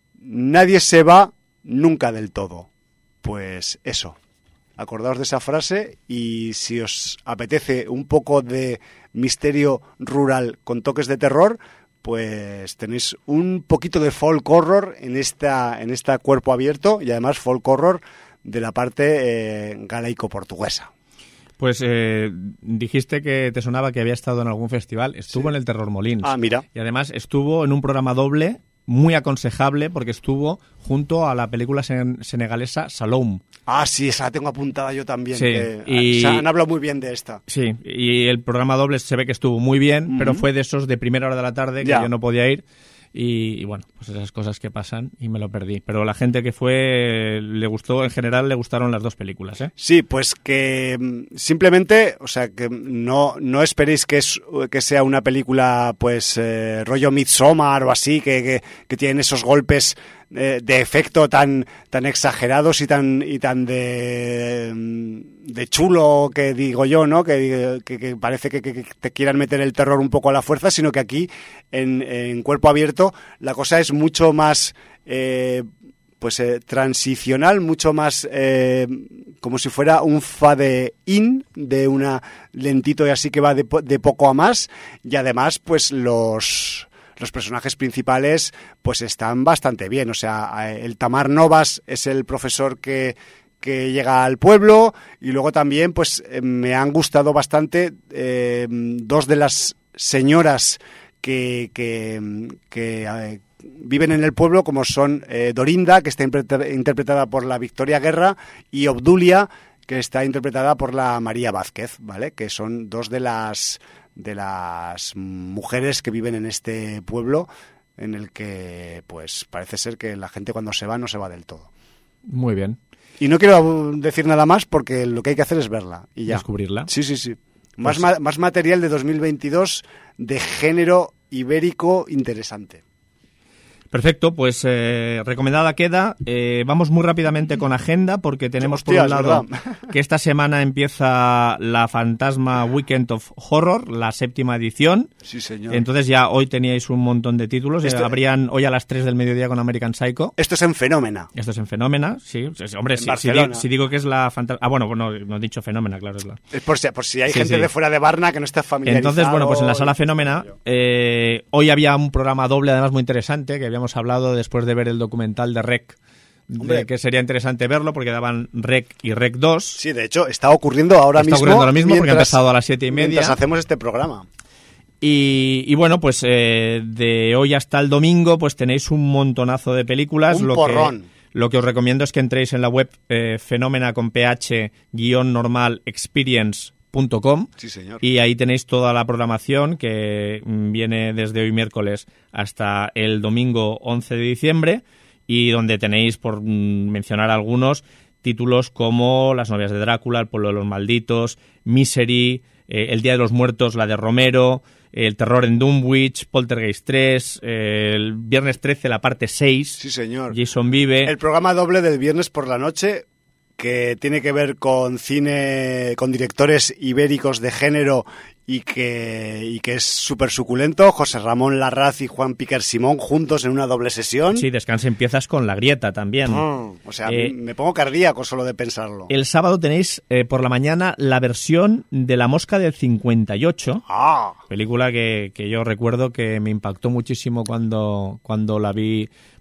nadie se va nunca del todo. Pues eso, acordaos de esa frase y si os apetece un poco de misterio rural con toques de terror, pues tenéis un poquito de folk horror en esta, en esta Cuerpo Abierto y además folk horror de la parte eh, galaico-portuguesa. Pues eh, dijiste que te sonaba que había estado en algún festival. Estuvo sí. en el Terror Molins. Ah, mira. Y además estuvo en un programa doble muy aconsejable porque estuvo junto a la película sen- senegalesa Saloum. Ah, sí, esa la tengo apuntada yo también. Sí, que, y, se han hablado muy bien de esta. Sí, y el programa doble se ve que estuvo muy bien, uh-huh. pero fue de esos de primera hora de la tarde que ya. yo no podía ir. Y, y bueno, pues esas cosas que pasan y me lo perdí. Pero la gente que fue le gustó, en general le gustaron las dos películas, ¿eh? Sí, pues que simplemente, o sea, que no, no esperéis que, es, que sea una película pues eh, rollo Midsommar o así, que, que, que tienen esos golpes eh, de efecto tan, tan exagerados y tan, y tan de, de chulo que digo yo, ¿no? Que, que, que parece que, que te quieran meter el terror un poco a la fuerza, sino que aquí en, en Cuerpo Abierto la cosa es mucho más eh, pues eh, transicional, mucho más eh, como si fuera un fade in de una lentito y así que va de, de poco a más, y además pues los los personajes principales pues están bastante bien. O sea, el Tamar Novas es el profesor que que llega al pueblo, y luego también pues eh, me han gustado bastante eh, dos de las señoras que que, que eh, viven en el pueblo, como son eh, Dorinda, que está impre- interpretada por la Victoria Guerra, y Obdulia, que está interpretada por la María Vázquez, ¿vale? Que son dos de las de las mujeres que viven en este pueblo, en el que pues parece ser que la gente cuando se va no se va del todo. Muy bien. Y no quiero decir nada más porque lo que hay que hacer es verla y ya. Descubrirla. Sí, sí, sí. Más, pues... ma- más material de dos mil veintidós de género ibérico interesante. Perfecto, pues eh, recomendada queda. Eh, vamos muy rápidamente con agenda porque tenemos Hostia, por un lado que esta semana empieza la Fantasma Weekend of Horror, la séptima edición. Sí, señor. Entonces ya hoy teníais un montón de títulos. Este... Habrían hoy a las tres del mediodía con American Psycho. Esto es en Fenómena. Esto es en Fenómena, sí. Hombre, si, si, digo, si digo que es la Fantasma... Ah, bueno, bueno, no he dicho Fenómena, claro. Es, la... es por, si, por si hay sí, gente sí. de fuera de Barna que no está familiarizado. Entonces, bueno, pues en la Sala Fenómena eh, hoy había un programa doble, además muy interesante, que habíamos hablado después de ver el documental de Rec, de que sería interesante verlo porque daban Rec y Rec dos. Sí, de hecho, está ocurriendo ahora está mismo. Está ocurriendo ahora mismo mientras, porque ha empezado a las siete y media. Mientras hacemos este programa. Y, y bueno, pues eh, de hoy hasta el domingo pues tenéis un montonazo de películas. Un lo porrón. Que, lo que os recomiendo es que entréis en la web eh, Fenómena con ph guión normal experience punto com. Sí, señor. Y ahí tenéis toda la programación que viene desde hoy miércoles hasta el domingo once de diciembre, y donde tenéis, por mencionar algunos, títulos como Las novias de Drácula, El pueblo de los malditos, Misery, eh, El día de los muertos, la de Romero, El terror en Dunwich, Poltergeist tres, eh, el viernes trece la parte seis. Sí, señor. Jason Vive. El programa doble del viernes por la noche, que tiene que ver con cine, con directores ibéricos de género y que, y que es súper suculento. José Ramón Larraz y Juan Piquer Simón juntos en una doble sesión. Sí, Descansa empiezas con La Grieta también. Mm, o sea, eh, me pongo cardíaco solo de pensarlo. El sábado tenéis eh, por la mañana la versión de La mosca del cincuenta y ocho. Ah. Película que, que yo recuerdo que me impactó muchísimo cuando, cuando la vi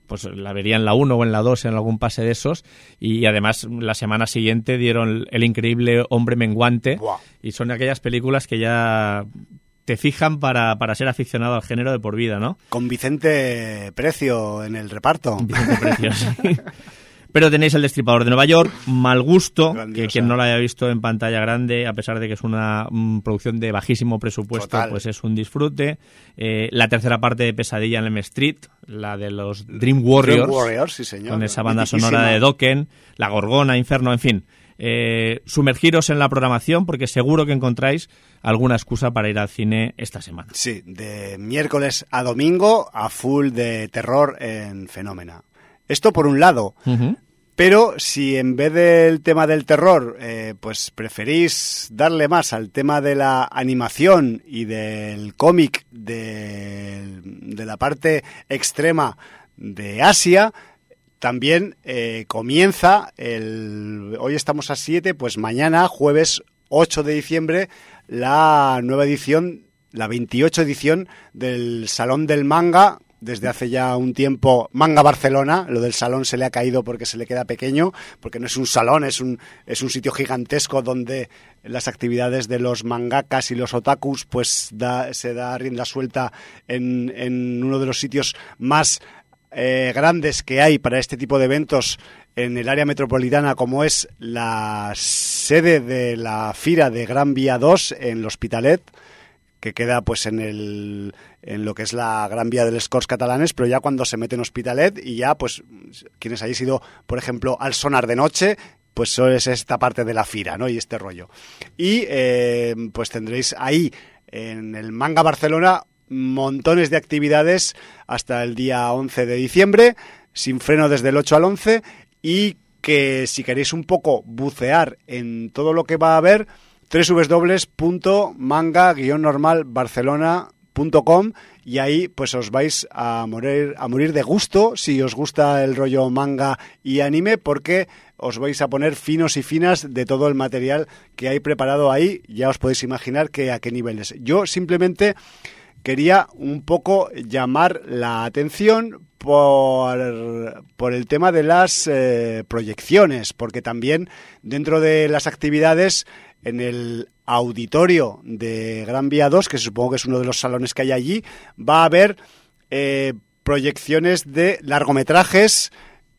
pues la vería en la uno o en la dos en algún pase de esos, y además la semana siguiente dieron El increíble hombre menguante. Buah. Y son aquellas películas que ya te fijan para, para ser aficionado al género de por vida, ¿no? Con Vicente Precio en el reparto. Vicente Precio, sí. Pero tenéis El destripador de Nueva York, Mal gusto, grandiosa, que quien no la haya visto en pantalla grande, a pesar de que es una um, producción de bajísimo presupuesto, total, pues es un disfrute. Eh, la tercera parte de Pesadilla en Elm Street, la de los Dream Warriors, Dream Warriors, sí, señor, con esa banda sonora de Dokken, La Gorgona, Inferno, en fin. Eh, sumergiros en la programación porque seguro que encontráis alguna excusa para ir al cine esta semana. Sí, de miércoles a domingo a full de terror en Fenómena. Esto por un lado, uh-huh. Pero si en vez del tema del terror, eh, pues preferís darle más al tema de la animación y del cómic de, de la parte extrema de Asia, también eh, comienza, el hoy estamos a siete, pues mañana, jueves ocho de diciembre, la nueva edición, la veintiocho edición del Salón del Manga. Desde hace ya un tiempo, Manga Barcelona, lo del salón se le ha caído porque se le queda pequeño, porque no es un salón, es un es un sitio gigantesco donde las actividades de los mangakas y los otakus pues da, se da rienda suelta en, en uno de los sitios más eh, grandes que hay para este tipo de eventos en el área metropolitana, como es la sede de la Fira de Gran Vía dos en l'Hospitalet, que queda pues en el en lo que es la Gran Vía de les Corts Catalanes, pero ya cuando se mete en Hospitalet y ya pues quienes hayáis ido, por ejemplo, al Sonar de noche, pues eso es esta parte de la fira, ¿no? Y este rollo. Y eh, pues tendréis ahí en el Manga Barcelona montones de actividades hasta el día once de diciembre, sin freno desde el ocho al once, y que si queréis un poco bucear en todo lo que va a haber, doble u doble u doble u punto manga guion normal barcelona punto com, y ahí pues os vais a morir a morir de gusto si os gusta el rollo manga y anime, porque os vais a poner finos y finas de todo el material que hay preparado ahí. Ya os podéis imaginar que a qué niveles. Yo simplemente quería un poco llamar la atención por, por el tema de las eh, proyecciones, porque también dentro de las actividades en el auditorio de Gran Vía dos, que supongo que es uno de los salones que hay allí, va a haber eh, proyecciones de largometrajes,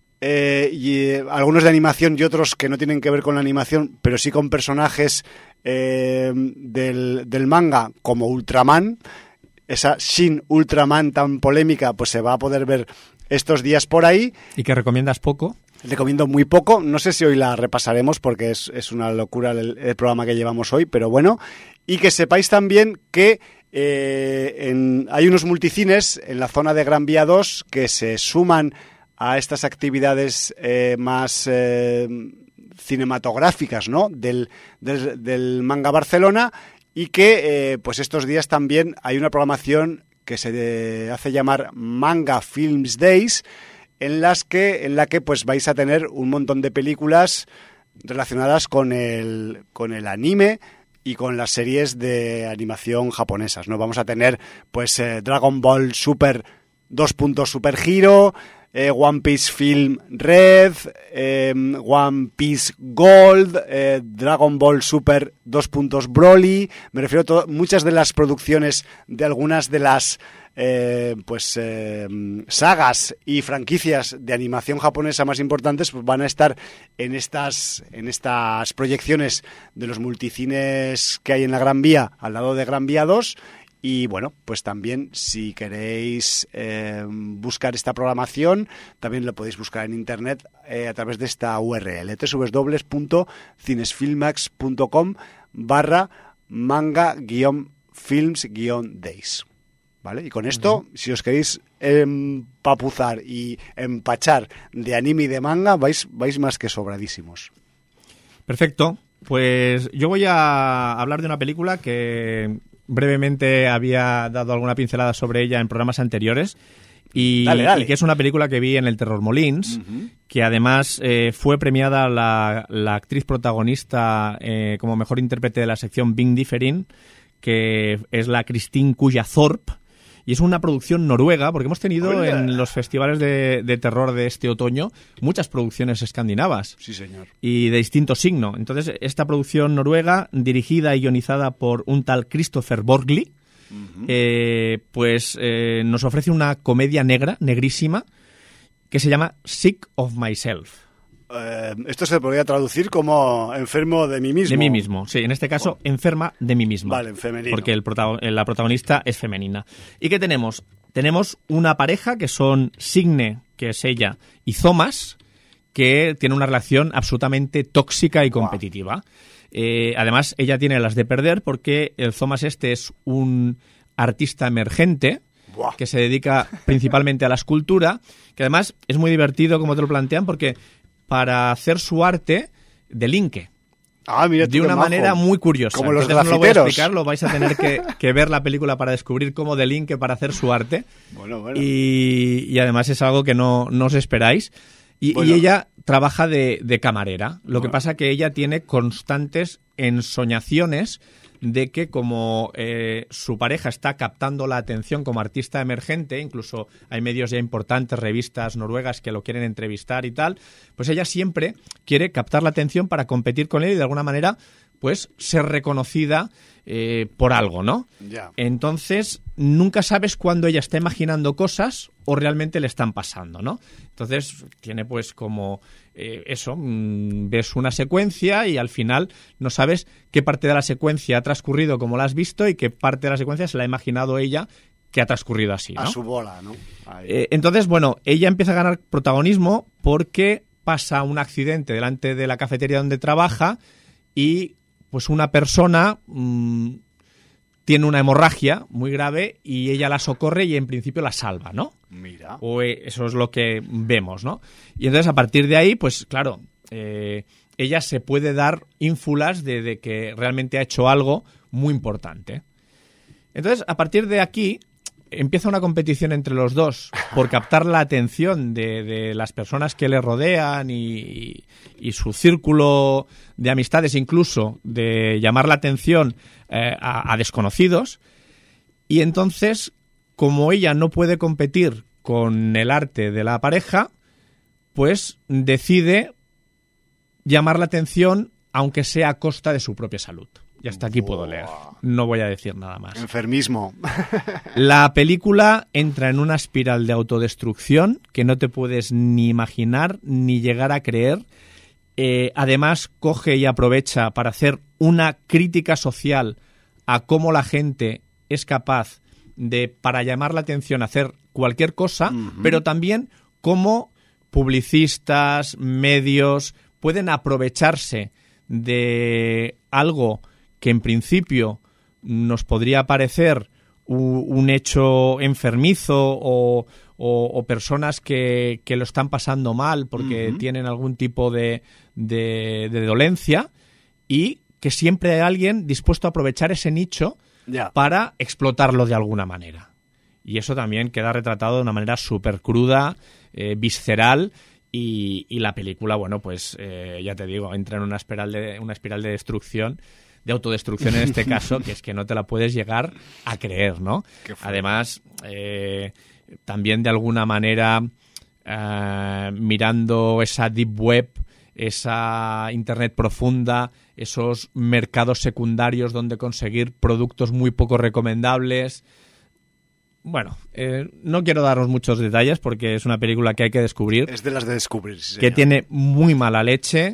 eh, y eh, algunos de animación y otros que no tienen que ver con la animación, pero sí con personajes eh, del, del manga, como Ultraman. Esa Shin Ultraman tan polémica, pues se va a poder ver estos días por ahí. ¿Y que recomiendas poco? Recomiendo muy poco. No sé si hoy la repasaremos porque es, es una locura el, el programa que llevamos hoy, pero bueno. Y que sepáis también que eh, en, hay unos multicines en la zona de Gran Vía dos que se suman a estas actividades eh, más eh, cinematográficas, ¿no? Del, del, del Manga Barcelona, y que eh, pues estos días también hay una programación que se hace llamar Manga Films Days, en las que en la que pues vais a tener un montón de películas relacionadas con el con el anime y con las series de animación japonesas, ¿no? Vamos a tener pues eh, Dragon Ball Super dos puntos Super Hero, eh, One Piece Film Red, eh, One Piece Gold, eh, Dragon Ball Super dos puntos Broly. Me refiero a todo, muchas de las producciones de algunas de las Eh, pues eh, sagas y franquicias de animación japonesa más importantes, pues van a estar en estas en estas proyecciones de los multicines que hay en la Gran Vía, al lado de Gran Vía dos. Y bueno, pues también si queréis eh, buscar esta programación, también lo podéis buscar en internet eh, a través de esta U R L, doble u doble u doble u punto cinesfilmax punto com barra manga guion films guion days. ¿Vale? Y con esto, uh-huh. si os queréis empapuzar y empachar de anime y de manga, vais, vais más que sobradísimos. Perfecto. Pues yo voy a hablar de una película que brevemente había dado alguna pincelada sobre ella en programas anteriores. Y, dale, dale. y que es una película que vi en el Terror Molins, uh-huh. que además eh, fue premiada la, la actriz protagonista eh, como mejor intérprete de la sección Bing Differin, que es la Christine Cuya Thorpe. y es una producción noruega, porque hemos tenido ¡Hola! En los festivales de, de terror de este otoño muchas producciones escandinavas. Sí, señor. Y de distinto signo. Entonces, esta producción noruega, dirigida y guionizada por un tal Christopher Borgli, uh-huh. eh, pues eh, nos ofrece una comedia negra, negrísima, que se llama Sick of Myself. Eh, esto se podría traducir como enfermo de mí mismo. De mí mismo, sí. En este caso, oh. enferma de mí misma. Vale, en femenino. Porque el protagon- la protagonista es femenina. ¿Y qué tenemos? Tenemos una pareja que son Signe, que es ella, y Thomas, que tiene una relación absolutamente tóxica y competitiva. Wow. Eh, además, ella tiene las de perder porque el Thomas este es un artista emergente wow. que se dedica principalmente a la escultura, que además es muy divertido como te lo plantean porque para hacer su arte delinque. Ah, mira tú, de una manera muy curiosa. Como los Entonces, grafiteros. No lo voy a explicar, lo vais a tener que, que ver la película para descubrir cómo delinque para hacer su arte. Bueno, bueno. Y, y además es algo que no, no os esperáis. Y, bueno. y ella trabaja de, de camarera. Lo bueno. que pasa que ella tiene constantes ensoñaciones de que como eh, su pareja está captando la atención como artista emergente, incluso hay medios ya importantes, revistas noruegas que lo quieren entrevistar y tal, pues ella siempre quiere captar la atención para competir con él y de alguna manera pues ser reconocida eh, por algo, ¿no? Ya. Entonces, nunca sabes cuándo ella está imaginando cosas o realmente le están pasando, ¿no? Entonces, tiene pues como eh, eso, mmm, ves una secuencia y al final no sabes qué parte de la secuencia ha transcurrido como la has visto y qué parte de la secuencia se la ha imaginado ella que ha transcurrido así, ¿no? A su bola, ¿no? Eh, entonces, bueno, ella empieza a ganar protagonismo porque pasa un accidente delante de la cafetería donde trabaja y pues una persona mmm, tiene una hemorragia muy grave y ella la socorre y en principio la salva, ¿no? Mira. O eh, eso es lo que vemos, ¿no? Y entonces a partir de ahí, pues claro, eh, ella se puede dar ínfulas de, de que realmente ha hecho algo muy importante. Entonces, a partir de aquí empieza una competición entre los dos por captar la atención de, de las personas que le rodean y, y su círculo de amistades, incluso de llamar la atención eh, a, a desconocidos. Y entonces, como ella no puede competir con el arte de la pareja, pues decide llamar la atención, aunque sea a costa de su propia salud. Y hasta aquí puedo leer. No voy a decir nada más. Enfermismo. La película entra en una espiral de autodestrucción que no te puedes ni imaginar ni llegar a creer. Eh, además, coge y aprovecha para hacer una crítica social a cómo la gente es capaz de, para llamar la atención, hacer cualquier cosa, uh-huh. pero también cómo publicistas, medios pueden aprovecharse de algo que en principio nos podría parecer un, un hecho enfermizo o, o, o personas que, que lo están pasando mal porque uh-huh. tienen algún tipo de, de, de dolencia, y que siempre hay alguien dispuesto a aprovechar ese nicho yeah. para explotarlo de alguna manera. Y eso también queda retratado de una manera súper cruda, eh, visceral. Y, y la película, bueno, pues eh, ya te digo, entra en una espiral de, una espiral de destrucción, de autodestrucción en este caso, que es que no te la puedes llegar a creer, ¿no? Además, eh, también de alguna manera, eh, mirando esa deep web, esa internet profunda, esos mercados secundarios donde conseguir productos muy poco recomendables. Bueno, eh, no quiero daros muchos detalles porque es una película que hay que descubrir. Es de las de descubrir, sí, señor. Que tiene muy mala leche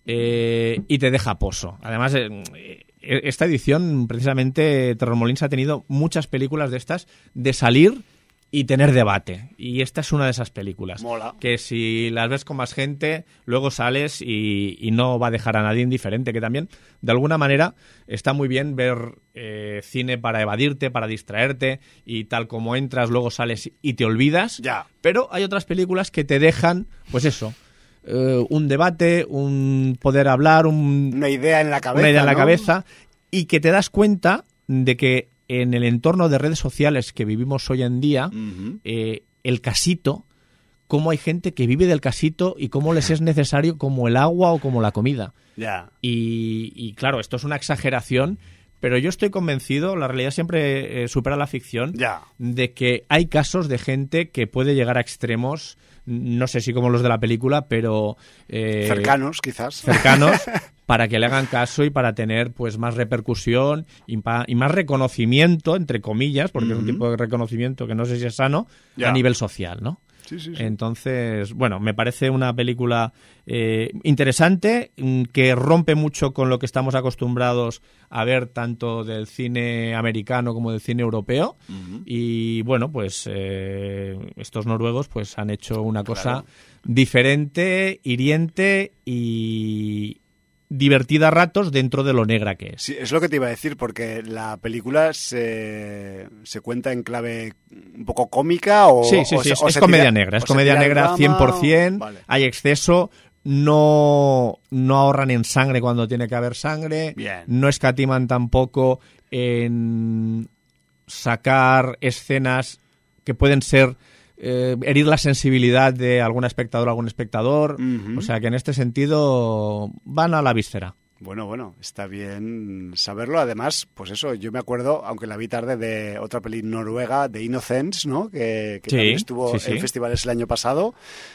eh, y te deja poso. Además, eh, esta edición, precisamente, Torremolinos ha tenido muchas películas de estas de salir y tener debate. Y esta es una de esas películas. Mola. Que si las ves con más gente, luego sales y, y no va a dejar a nadie indiferente. Que también, de alguna manera, está muy bien ver eh, cine para evadirte, para distraerte, y tal como entras, luego sales y te olvidas. Ya. Pero hay otras películas que te dejan, pues eso, eh, un debate, un poder hablar, un, una idea en la cabeza. Una idea en la ¿no? cabeza, y que te das cuenta de que en el entorno de redes sociales que vivimos hoy en día, uh-huh. eh, el casito, cómo hay gente que vive del casito y cómo les es necesario como el agua o como la comida. Yeah. Y, y claro, esto es una exageración, pero yo estoy convencido, la realidad siempre eh, supera la ficción, ya. de que hay casos de gente que puede llegar a extremos, no sé si como los de la película, pero... Eh, cercanos, quizás. Cercanos, para que le hagan caso y para tener pues más repercusión y, pa, y más reconocimiento, entre comillas, porque uh-huh. es un tipo de reconocimiento que no sé si es sano, ya. a nivel social, ¿no? Sí, sí, sí. Entonces, bueno, me parece una película eh, interesante, que rompe mucho con lo que estamos acostumbrados a ver tanto del cine americano como del cine europeo. Uh-huh. Y bueno, pues eh, estos noruegos pues han hecho una cosa claro. diferente, hiriente y... divertida a ratos dentro de lo negra que es. Sí, es lo que te iba a decir, porque la película se, se cuenta en clave un poco cómica o... Sí, sí, o sí, se, es, o es se comedia tira, negra, es comedia negra cien por ciento, vale. Hay exceso, no, no ahorran en sangre cuando tiene que haber sangre, Bien. No escatiman tampoco en sacar escenas que pueden ser... Eh, herir la sensibilidad de algún espectador o algún espectador, uh-huh. o sea que en este sentido van a la víscera. Bueno, bueno, está bien saberlo. Además, pues eso, yo me acuerdo, aunque la vi tarde, de otra peli noruega, de Innocence, ¿no? Que, que sí, también estuvo sí, sí. en festivales el año pasado.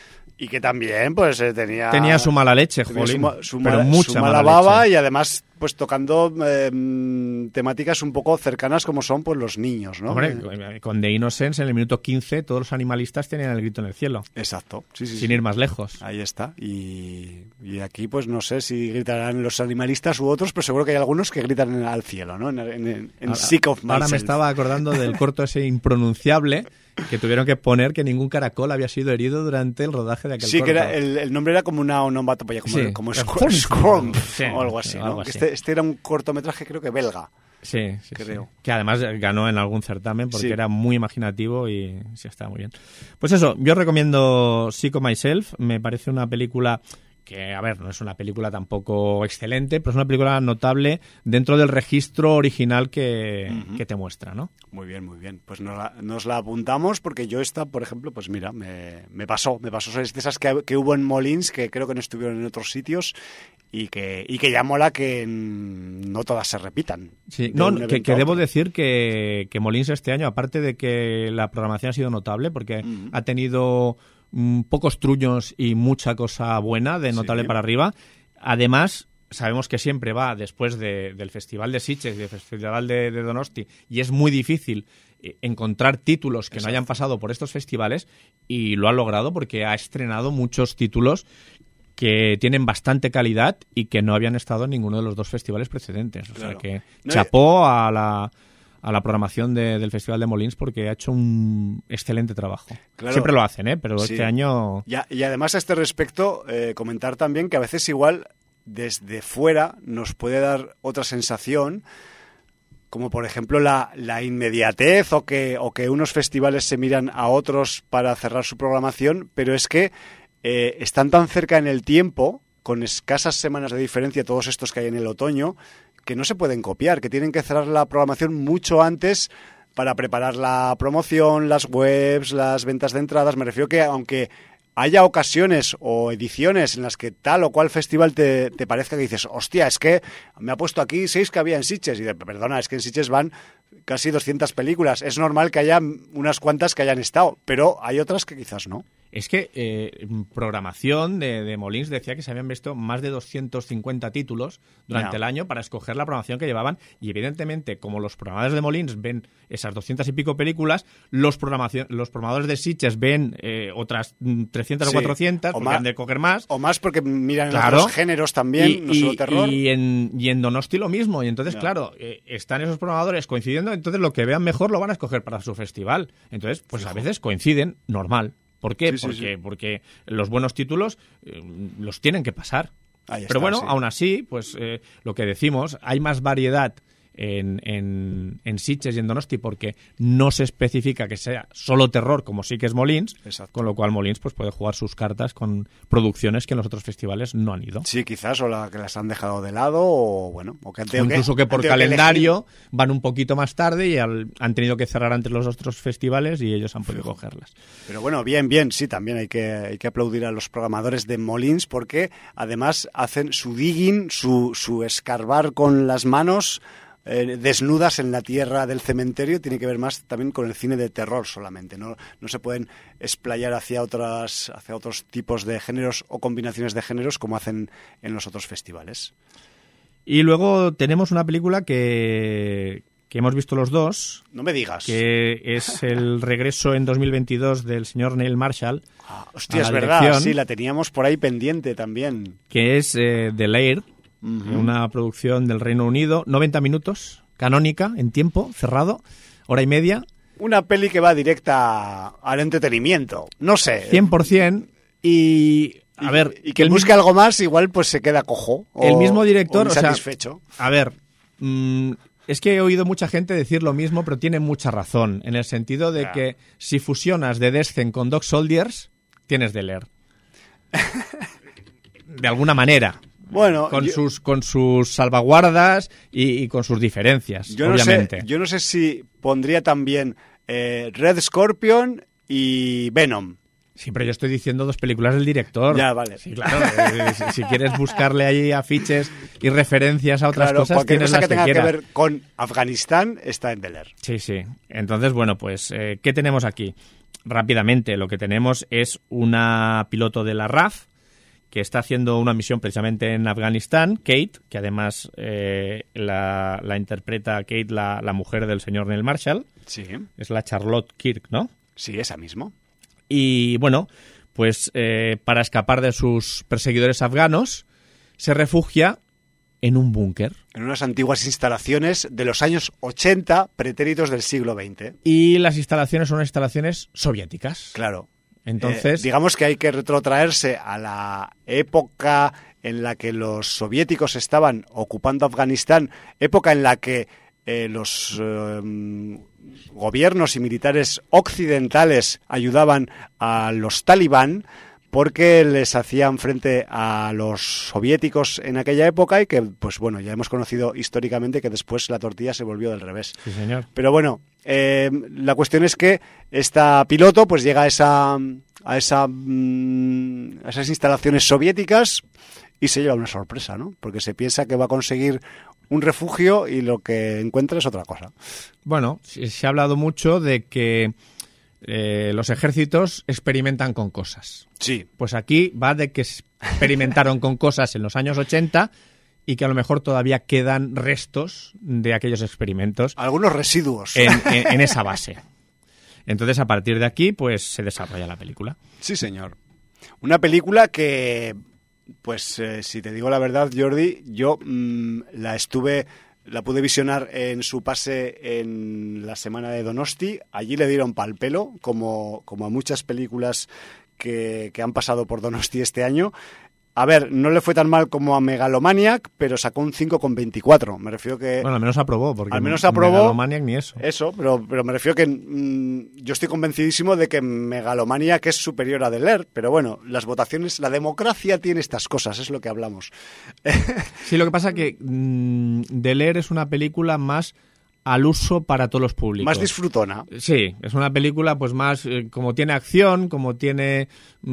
Y que también, pues, eh, tenía... Tenía su mala leche, jolín, su, su pero mala, mucha su mala, mala baba leche. Y además, pues, tocando eh, temáticas un poco cercanas como son, pues, los niños, ¿no? Hombre, eh, con The Innocence, en el minuto quince, todos los animalistas tenían el grito en el cielo. Exacto. Sí, sí, sin sí. ir más lejos. Ahí está. Y, y aquí, pues, no sé si gritarán los animalistas u otros, pero seguro que hay algunos que gritan al cielo, ¿no? En, en, en, en ahora, Sick of Myself. Ahora me estaba acordando del corto ese impronunciable que tuvieron que poner que ningún caracol había sido herido durante el rodaje de aquel sí, corto. Sí, que era, el, el nombre era como una onomatopeya, como, sí, como Scrum sí, o algo así, ¿no? Algo así. Este, este era un cortometraje, creo que belga. Sí, sí, creo. Sí. Que además ganó en algún certamen porque sí. era muy imaginativo y sí, estaba muy bien. Pues eso, yo recomiendo Sick of Myself, me parece una película... que, a ver, no es una película tampoco excelente, pero es una película notable dentro del registro original que, uh-huh. que te muestra, ¿no? Muy bien, muy bien. Pues nos la, nos la apuntamos porque yo esta, por ejemplo, pues mira, me, me pasó, me pasó. Es de esas que, que hubo en Molins, que creo que no estuvieron en otros sitios y que, y que ya mola que no todas se repitan. Sí, no, que, que debo decir que, que Molins este año, aparte de que la programación ha sido notable, porque uh-huh. ha tenido... pocos truños y mucha cosa buena, de notable sí. para arriba. Además, sabemos que siempre va después de, del Festival de Sitges y del Festival de, de Donosti, y es muy difícil encontrar títulos que Exacto. no hayan pasado por estos festivales, y lo ha logrado porque ha estrenado muchos títulos que tienen bastante calidad y que no habían estado en ninguno de los dos festivales precedentes. O claro. sea que no, chapó a la... a la programación de, del Festival de Molins porque ha hecho un excelente trabajo. Claro. Siempre lo hacen, ¿eh? Pero sí. este año... Ya, y además a este respecto, eh, comentar también que a veces igual desde fuera nos puede dar otra sensación, como por ejemplo la, la inmediatez o que, o que unos festivales se miran a otros para cerrar su programación, pero es que eh, están tan cerca en el tiempo, con escasas semanas de diferencia todos estos que hay en el otoño, que no se pueden copiar, que tienen que cerrar la programación mucho antes para preparar la promoción, las webs, las ventas de entradas. Me refiero que aunque haya ocasiones o ediciones en las que tal o cual festival te, te parezca que dices, hostia, es que me ha puesto aquí seis que había en Sitges. Y de, perdona, es que en Sitges van casi doscientas películas. Es normal que haya unas cuantas que hayan estado, pero hay otras que quizás no. Es que eh, programación de, de Molins decía que se habían visto más de doscientos cincuenta títulos durante no. el año para escoger la programación que llevaban, y evidentemente, como los programadores de Molins ven esas doscientas y pico películas, los, programación, los programadores de Sitges ven eh, otras trescientas sí. o cuatrocientas, o porque más, han de coger más. O más porque miran claro. otros géneros también, y, no solo terror. Y en, y en Donosti lo mismo, y entonces, no. claro, eh, están esos programadores coincidiendo, entonces lo que vean mejor lo van a escoger para su festival. Entonces, pues Fijo. a veces coinciden, normal. ¿Por qué? Sí, porque, sí, sí. porque los buenos títulos eh, los tienen que pasar. Ahí Pero está, bueno, sí. aún así, pues eh, lo que decimos, hay más variedad en, en, en Sitges y en Donosti porque no se especifica que sea solo terror, como sí que es Molins, Exacto. con lo cual Molins pues, puede jugar sus cartas con producciones que en los otros festivales no han ido. Sí, quizás, o la que las han dejado de lado, o bueno, o que han tenido incluso que, que por que calendario que van un poquito más tarde y al, han tenido que cerrar antes los otros festivales y ellos han podido Fijo. cogerlas. Pero bueno, bien, bien, sí, también hay que, hay que aplaudir a los programadores de Molins porque además hacen su digging, su, su escarbar con las manos eh, desnudas en la tierra del cementerio, tiene que ver más también con el cine de terror solamente. No, no se pueden explayar hacia otras, hacia otros tipos de géneros o combinaciones de géneros como hacen en los otros festivales. Y luego tenemos una película que, que hemos visto los dos. No me digas. Que es el regreso en dos mil veintidós del señor Neil Marshall. Ah, hostia, es verdad, sí, la teníamos por ahí pendiente también. Que es eh, The Lair, uh-huh. Una producción del Reino Unido, noventa minutos, canónica, en tiempo, cerrado, hora y media. Una peli que va directa al entretenimiento, no sé. cien por ciento, y... A ver, y, y que busque algo más, igual pues se queda cojo. O, el mismo director, o insatisfecho. O sea, a ver, mmm, es que he oído mucha gente decir lo mismo, pero tiene mucha razón, en el sentido de claro. que si fusionas The Descent con Dog Soldiers, tienes The Lair. De alguna manera. Bueno, con yo, sus con sus salvaguardas y, y con sus diferencias, yo obviamente. No sé, yo no sé si pondría también eh, Red Scorpion y Venom. Sí, pero yo estoy diciendo dos películas del director. Ya, vale. Sí, claro. eh, si, si quieres buscarle ahí afiches y referencias a otras claro, cosas, cualquier tienes cosa las que tenga que, que ver con Afganistán está en The Lair. Sí, sí. Entonces, bueno, pues, eh, ¿qué tenemos aquí? Rápidamente, lo que tenemos es una piloto de la R A F que está haciendo una misión precisamente en Afganistán, Kate, que además eh, la, la interpreta Kate, la, la mujer del señor Neil Marshall. Sí. Es la Charlotte Kirk, ¿no? Sí, esa mismo. Y bueno, pues eh, para escapar de sus perseguidores afganos, se refugia en un búnker. En unas antiguas instalaciones de los años ochenta, pretéritos del siglo veinte. Y las instalaciones son instalaciones soviéticas. Claro. Entonces, eh, digamos que hay que retrotraerse a la época en la que los soviéticos estaban ocupando Afganistán, época en la que eh, los eh, gobiernos y militares occidentales ayudaban a los talibán porque les hacían frente a los soviéticos en aquella época y que, pues bueno, ya hemos conocido históricamente que después la tortilla se volvió del revés. Sí, señor. Pero bueno, eh, la cuestión es que esta piloto pues llega a esa a esa mmm, a esas instalaciones soviéticas y se lleva una sorpresa, ¿no? Porque se piensa que va a conseguir un refugio y lo que encuentra es otra cosa. Bueno, se ha hablado mucho de que eh, los ejércitos experimentan con cosas. Sí. Pues aquí va de que experimentaron con cosas en los años ochenta y que a lo mejor todavía quedan restos de aquellos experimentos. Algunos residuos. En, en, en esa base. Entonces, a partir de aquí, pues se desarrolla la película. Sí, señor. Una película que... Pues eh, si te digo la verdad, Jordi, yo mmm, la estuve, la pude visionar en su pase en la semana de Donosti. Allí le dieron pal pelo, como, como a muchas películas que, que han pasado por Donosti este año. A ver, no le fue tan mal como a Megalomaniac, pero sacó un cinco coma veinticuatro. Me refiero que... Bueno, al menos aprobó, porque al menos aprobó, Megalomaniac ni eso. Eso, pero, pero me refiero que mmm, yo estoy convencidísimo de que Megalomaniac es superior a The Lair, pero bueno, las votaciones, la democracia tiene estas cosas, es lo que hablamos. Sí, lo que pasa es que mmm, The Lair es una película más al uso para todos los públicos. Más disfrutona. Sí, es una película pues más, eh, como tiene acción, como tiene,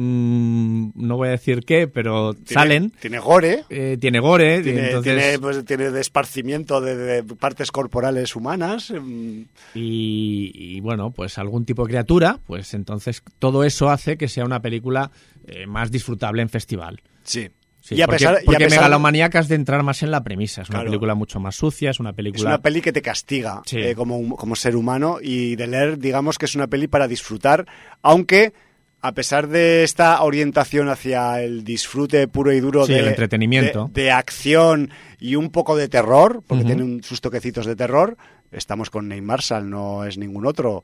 mmm, no voy a decir qué, pero tiene, salen. Tiene gore. Eh, tiene gore. Tiene, entonces, tiene, pues, tiene esparcimiento de, de partes corporales humanas. Y, y bueno, pues algún tipo de criatura, pues entonces todo eso hace que sea una película eh, más disfrutable en festival. Sí. Sí, y a porque, pesar, porque y a pesar, Megalomaniac has de entrar más en la premisa. Es una claro, película mucho más sucia, es una película... Es una peli que te castiga, sí, eh, como, como ser humano, y The Lair, digamos que es una peli para disfrutar, aunque a pesar de esta orientación hacia el disfrute puro y duro, sí, de, el entretenimiento, de, de acción y un poco de terror, porque uh-huh, tiene un, sus toquecitos de terror, estamos con Neil Marshall, no es ningún otro...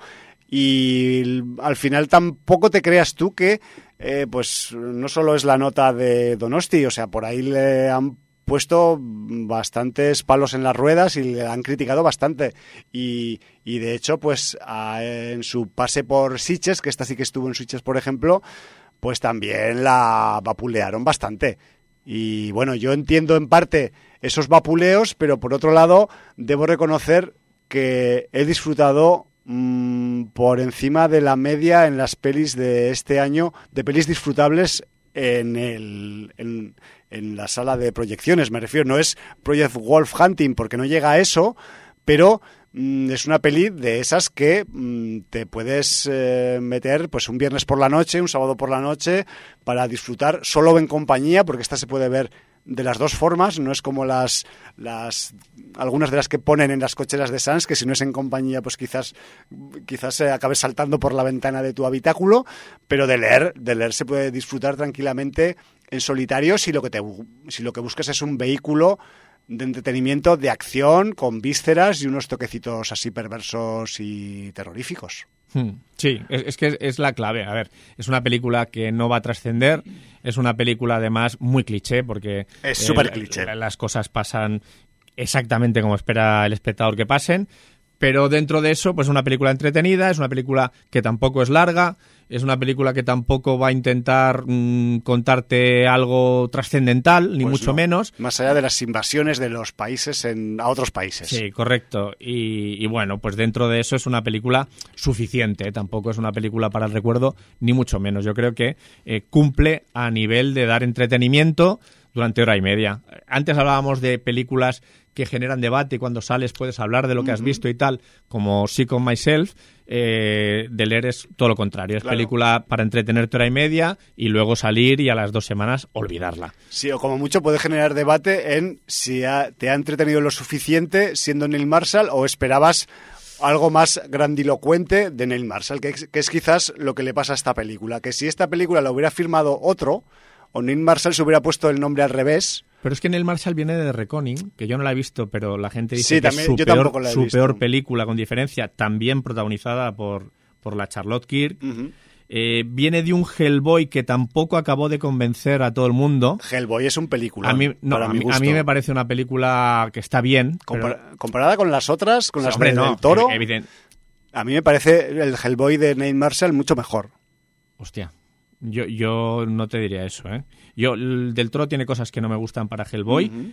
Y al final tampoco te creas tú que eh, pues no solo es la nota de Donosti, o sea, por ahí le han puesto bastantes palos en las ruedas y le han criticado bastante. Y, y de hecho, pues a, en su pase por Sitges, que esta sí que estuvo en Sitges, por ejemplo, pues también la vapulearon bastante. Y bueno, yo entiendo en parte esos vapuleos, pero por otro lado, debo reconocer que he disfrutado por encima de la media en las pelis de este año, de pelis disfrutables en el, en, en la sala de proyecciones, me refiero, no es Project Wolf Hunting porque no llega a eso, pero mm, es una peli de esas que mm, te puedes eh, meter pues un viernes por la noche, un sábado por la noche, para disfrutar solo en compañía, porque esta se puede ver de las dos formas, no es como las las algunas de las que ponen en las cocheras de Sans, que si no es en compañía pues quizás quizás eh, acabes saltando por la ventana de tu habitáculo, pero de leer de leer se puede disfrutar tranquilamente en solitario si lo que te si lo que buscas es un vehículo de entretenimiento, de acción, con vísceras y unos toquecitos así perversos y terroríficos. Sí, es, es que es la clave. A ver, es una película que no va a trascender, es una película además muy cliché, porque es súper cliché. La, las cosas pasan exactamente como espera el espectador que pasen, pero dentro de eso, pues es una película entretenida, es una película que tampoco es larga, es una película que tampoco va a intentar mmm, contarte algo trascendental, ni pues mucho no. menos. Más allá de las invasiones de los países en, a otros países. Sí, correcto. Y, y bueno, pues dentro de eso es una película suficiente, ¿eh? Tampoco es una película para el recuerdo, ni mucho menos. Yo creo que eh, cumple a nivel de dar entretenimiento durante hora y media. Antes hablábamos de películas que generan debate y cuando sales puedes hablar de lo que has visto y tal, como Sick of Myself. Eh, de leer es todo lo contrario, es claro. Película para entretenerte hora y media y luego salir y a las dos semanas olvidarla. Sí, o como mucho puede generar debate en si ha, te ha entretenido lo suficiente siendo Neil Marshall o esperabas algo más grandilocuente de Neil Marshall, que es, que es quizás lo que le pasa a esta película, que si esta película la hubiera firmado otro o Neil Marshall se hubiera puesto el nombre al revés. Pero es que Neil Marshall viene de The Reckoning, que yo no la he visto, pero la gente dice sí, que también, es su, yo peor, su visto. peor película, con diferencia, también protagonizada por, por la Charlotte Kirk. Uh-huh. Eh, viene de un Hellboy que tampoco acabó de convencer a todo el mundo. Hellboy es un película. A mí, no, para a, mi mí, gusto. a mí me parece una película que está bien. Compar- pero... Comparada con las otras, con sí, las hombre, de, no, del Toro, evidente. A mí me parece el Hellboy de Neil Marshall mucho mejor. Hostia. Yo, yo no te diría eso, ¿eh? Yo, el del Toro tiene cosas que no me gustan para Hellboy, uh-huh.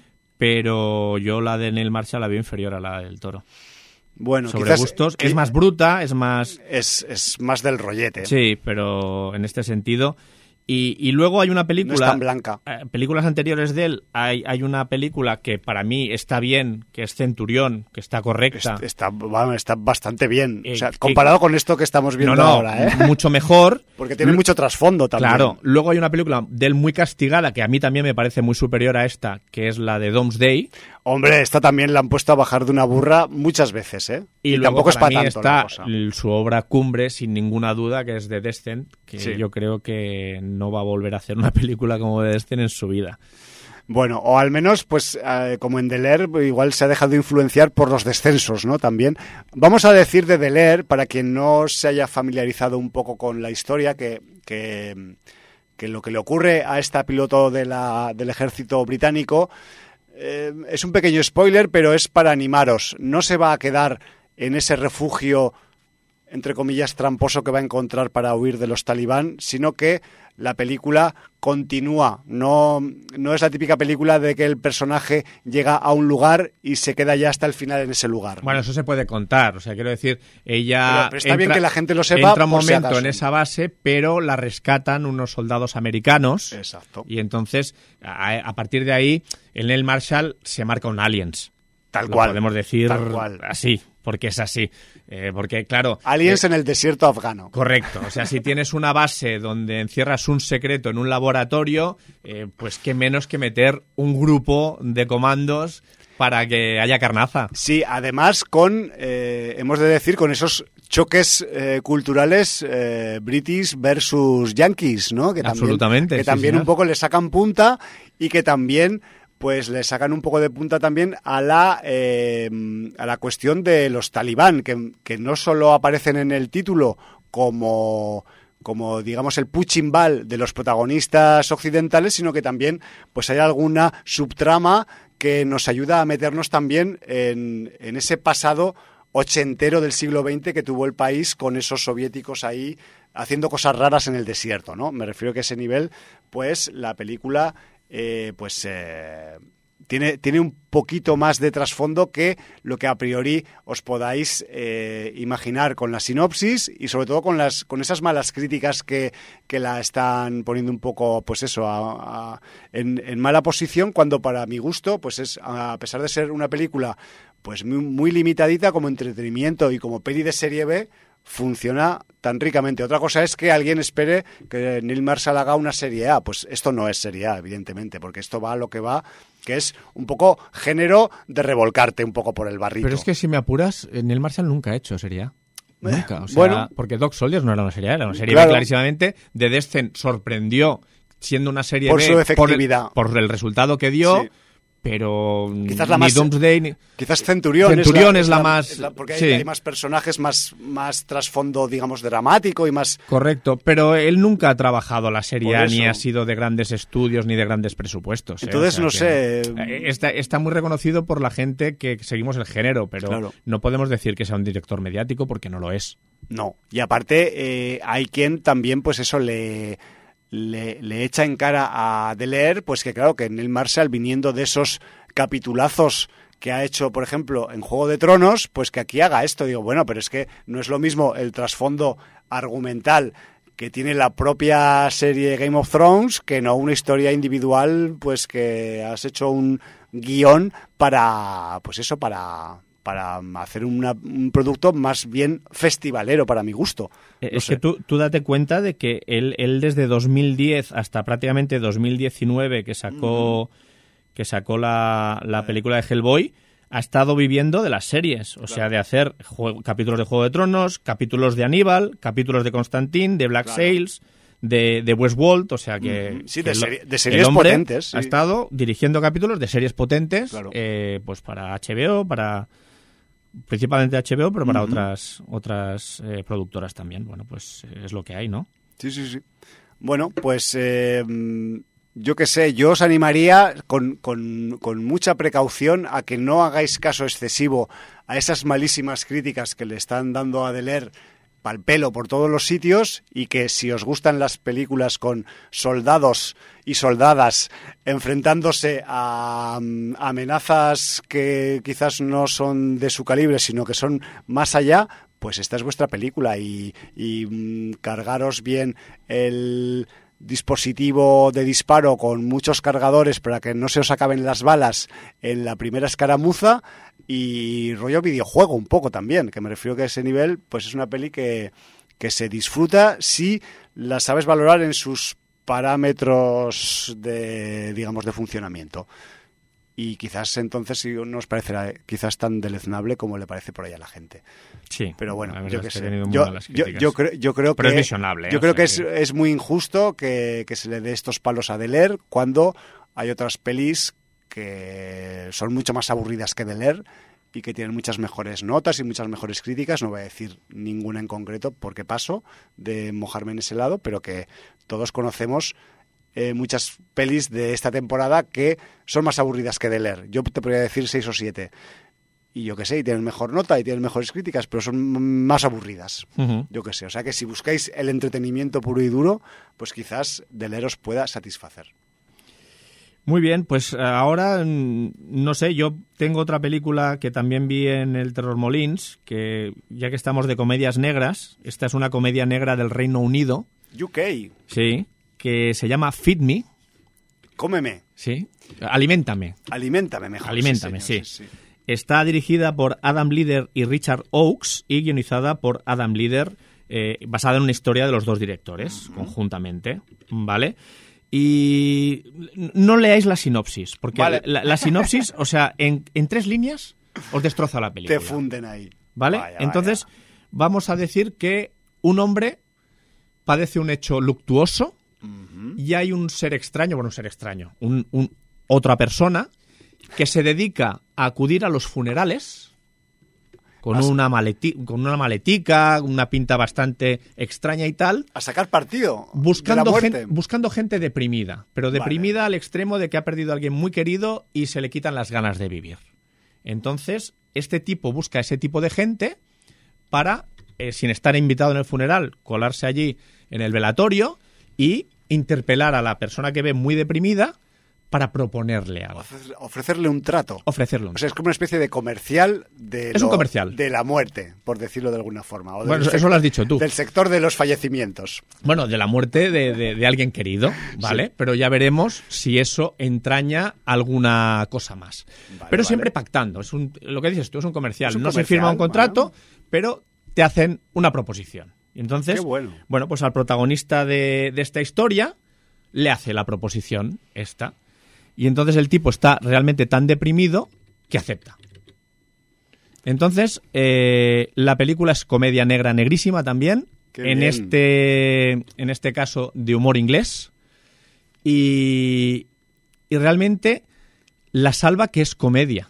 pero yo la de Neil Marshall la veo inferior a la del Toro. Bueno, sobre quizás gustos, es más bruta, es más... Es, es más del rollete. Sí, pero en este sentido... Y, y luego hay una película... No es tan blanca. Eh, películas anteriores de él, hay, hay una película que para mí está bien, que es Centurión, que está correcta. Está, bueno, está bastante bien. Eh, o sea, comparado que, con esto que estamos viendo no, no, ahora, ¿eh? Mucho mejor. Porque tiene L- mucho trasfondo también. Claro. Luego hay una película de él muy castigada, que a mí también me parece muy superior a esta, que es la de Doomsday. Hombre, esta también la han puesto a bajar de una burra muchas veces, ¿eh? Y, y luego tampoco es para para mí tanto está la cosa. su obra cumbre, sin ninguna duda, que es The Descent, que sí. Yo creo que no va a volver a hacer una película como The Descent en su vida. Bueno, o al menos, pues, eh, como en Delair, igual se ha dejado influenciar por los descensos, ¿no? También. Vamos a decir de Delair, para quien no se haya familiarizado un poco con la historia, que... que, que lo que le ocurre a esta piloto de la, del ejército británico... Eh, es un pequeño spoiler, pero es para animaros. No se va a quedar en ese refugio, entre comillas, tramposo que va a encontrar para huir de los talibán, sino que la película continúa. No, no es la típica película de que el personaje llega a un lugar y se queda ya hasta el final en ese lugar. Bueno, eso se puede contar. O sea, quiero decir, ella... Pero, pero está entra, bien que la gente lo sepa. Entra un por momento si en esa base, pero la rescatan unos soldados americanos. Exacto. Y entonces, a, a partir de ahí, el Neil Marshall se marca un Aliens. Tal Lo cual. podemos decir tal cual. así, porque es así. Eh, porque, claro... Aliens eh, en el desierto afgano. Correcto. O sea, si tienes una base donde encierras un secreto en un laboratorio, eh, pues qué menos que meter un grupo de comandos para que haya carnaza. Sí, además con, eh, hemos de decir, con esos choques eh, culturales eh, British versus Yankees, ¿no? Que también, absolutamente. Que sí, también señor. un poco le sacan punta y que también... pues le sacan un poco de punta también a la eh, a la cuestión de los talibán, que, que no solo aparecen en el título como, como digamos, el punching ball de los protagonistas occidentales, sino que también pues hay alguna subtrama que nos ayuda a meternos también en, en ese pasado ochentero del siglo veinte que tuvo el país con esos soviéticos ahí haciendo cosas raras en el desierto, ¿no? Me refiero a que ese nivel, pues la película... Eh, pues eh, tiene, tiene un poquito más de trasfondo que lo que a priori os podáis eh, imaginar con la sinopsis y sobre todo con las con esas malas críticas que, que la están poniendo un poco, pues eso, a, a, en, en mala posición, cuando para mi gusto, pues es, a pesar de ser una película pues muy, muy limitadita como entretenimiento y como peli de serie B, funciona tan ricamente. Otra cosa es que alguien espere que Neil Marshall haga una serie A. Pues esto no es serie A, evidentemente, porque esto va a lo que va, que es un poco género de revolcarte un poco por el barrito. Pero es que si me apuras, Neil Marshall nunca ha hecho serie A. Nunca. O sea, bueno, porque Dog Soldiers no era una serie A, era una serie claro. B clarísimamente. The Descent sorprendió siendo una serie por B su efectividad. Por el, por el resultado que dio. Sí. Pero quizás la ni más, Doomsday ni... quizás Centurión, Centurión es la, es la, es la más es la, porque sí. hay, hay más personajes, más más trasfondo, digamos, dramático y más correcto, pero él nunca ha trabajado la serie A, ni ha eso. sido de grandes estudios ni de grandes presupuestos. Entonces, ¿eh? O sea, no que, sé. Está, está muy reconocido por la gente que seguimos el género, pero claro. no podemos decir que sea un director mediático porque no lo es. No, y aparte eh, hay quien también, pues eso, le... Le, le echa en cara a Delair, pues que claro, que Neil Marshall, viniendo de esos capitulazos que ha hecho, por ejemplo, en Juego de Tronos, pues que aquí haga esto. Digo, bueno, pero es que no es lo mismo el trasfondo argumental que tiene la propia serie Game of Thrones que no una historia individual, pues que has hecho un guión para, pues eso, para... para hacer una, un producto más bien festivalero para mi gusto. No es sé. que tú, tú date cuenta de que él, él desde dos mil diez hasta prácticamente dos mil diecinueve que sacó, mm. que sacó la, la película de Hellboy, ha estado viviendo de las series, o claro. sea, de hacer juego, capítulos de Juego de Tronos, capítulos de Aníbal, capítulos de Constantine, de Black claro. Sails, de, de Westworld, o sea que, sí, que de, seri el, de series el hombre potentes. Sí. Ha estado dirigiendo capítulos de series potentes, claro. eh, pues para H B O, para... principalmente H B O, pero para uh-huh. otras otras eh, productoras también. Bueno, pues es lo que hay, ¿no? Sí, sí, sí. Bueno, pues eh, yo qué sé, yo os animaría con, con, con mucha precaución a que no hagáis caso excesivo a esas malísimas críticas que le están dando a Delair pal pelo por todos los sitios, y que si os gustan las películas con soldados y soldadas enfrentándose a um, amenazas que quizás no son de su calibre, sino que son más allá, pues esta es vuestra película, y, y um, cargaros bien el dispositivo de disparo con muchos cargadores para que no se os acaben las balas en la primera escaramuza, y rollo videojuego un poco también, que me refiero que a ese nivel pues es una peli que, que se disfruta si la sabes valorar en sus parámetros de, digamos, de funcionamiento. Y quizás entonces sí no os parecerá quizás tan deleznable como le parece por ahí a la gente. Sí. Pero bueno, yo qué que sé. Yo, yo, yo, creo, yo creo Pero que, es visionable, yo ¿eh? creo O sea que es, que... es muy injusto que, que se le dé estos palos a Delair cuando hay otras pelis que son mucho más aburridas que Delair y que tienen muchas mejores notas y muchas mejores críticas. No voy a decir ninguna en concreto porque paso de mojarme en ese lado, pero que todos conocemos eh, muchas pelis de esta temporada que son más aburridas que Delair. Yo te podría decir seis o siete. Y yo qué sé, y tienen mejor nota y tienen mejores críticas, pero son más aburridas. Uh-huh. Yo qué sé. O sea que si buscáis el entretenimiento puro y duro, pues quizás Delair os pueda satisfacer. Muy bien, pues ahora, no sé, yo tengo otra película que también vi en el Terror Molins, que ya que estamos de comedias negras, esta es una comedia negra del Reino Unido. U K. Sí, que se llama Feed Me. Cómeme. Sí, aliméntame. Aliméntame mejor. Aliméntame, sí, señor, sí. sí, sí. Está dirigida por Adam Leader y Richard Oakes y guionizada por Adam Leader, eh, basada en una historia de los dos directores, uh-huh. conjuntamente, ¿vale? Y no leáis la sinopsis, porque vale. la, la sinopsis, o sea, en, en tres líneas os destroza la película. Te funden ahí. ¿Vale? Vaya, Entonces, vaya. vamos a decir que un hombre padece un hecho luctuoso uh-huh. y hay un ser extraño, bueno, un ser extraño, un, un, otra persona que se dedica a acudir a los funerales con una, maleti con una maletica, una pinta bastante extraña y tal. A sacar partido buscando, de la muerte. Gen buscando gente deprimida, pero deprimida vale. al extremo de que ha perdido a alguien muy querido y se le quitan las ganas de vivir. Entonces, este tipo busca a ese tipo de gente para, eh, sin estar invitado en el funeral, colarse allí en el velatorio y interpelar a la persona que ve muy deprimida para proponerle algo. Ofrecerle un trato. Ofrecerle un O sea, es como una especie de comercial de, es lo, un comercial. de la muerte, por decirlo de alguna forma. O bueno, del eso lo has dicho tú. Del sector de los fallecimientos. Bueno, de la muerte de, de, de alguien querido, ¿vale? Sí. Pero ya veremos si eso entraña alguna cosa más. Vale, pero siempre vale. pactando. Es un, lo que dices tú, es un comercial. Es un no comercial, se firma un contrato, bueno. pero te hacen una proposición. Y entonces, Qué bueno. bueno, pues al protagonista de, de esta historia le hace la proposición esta. Y entonces el tipo está realmente tan deprimido que acepta. Entonces, eh, la película es comedia negra negrísima también. Qué en bien. este en este caso de humor inglés. Y, y realmente la salva que es comedia.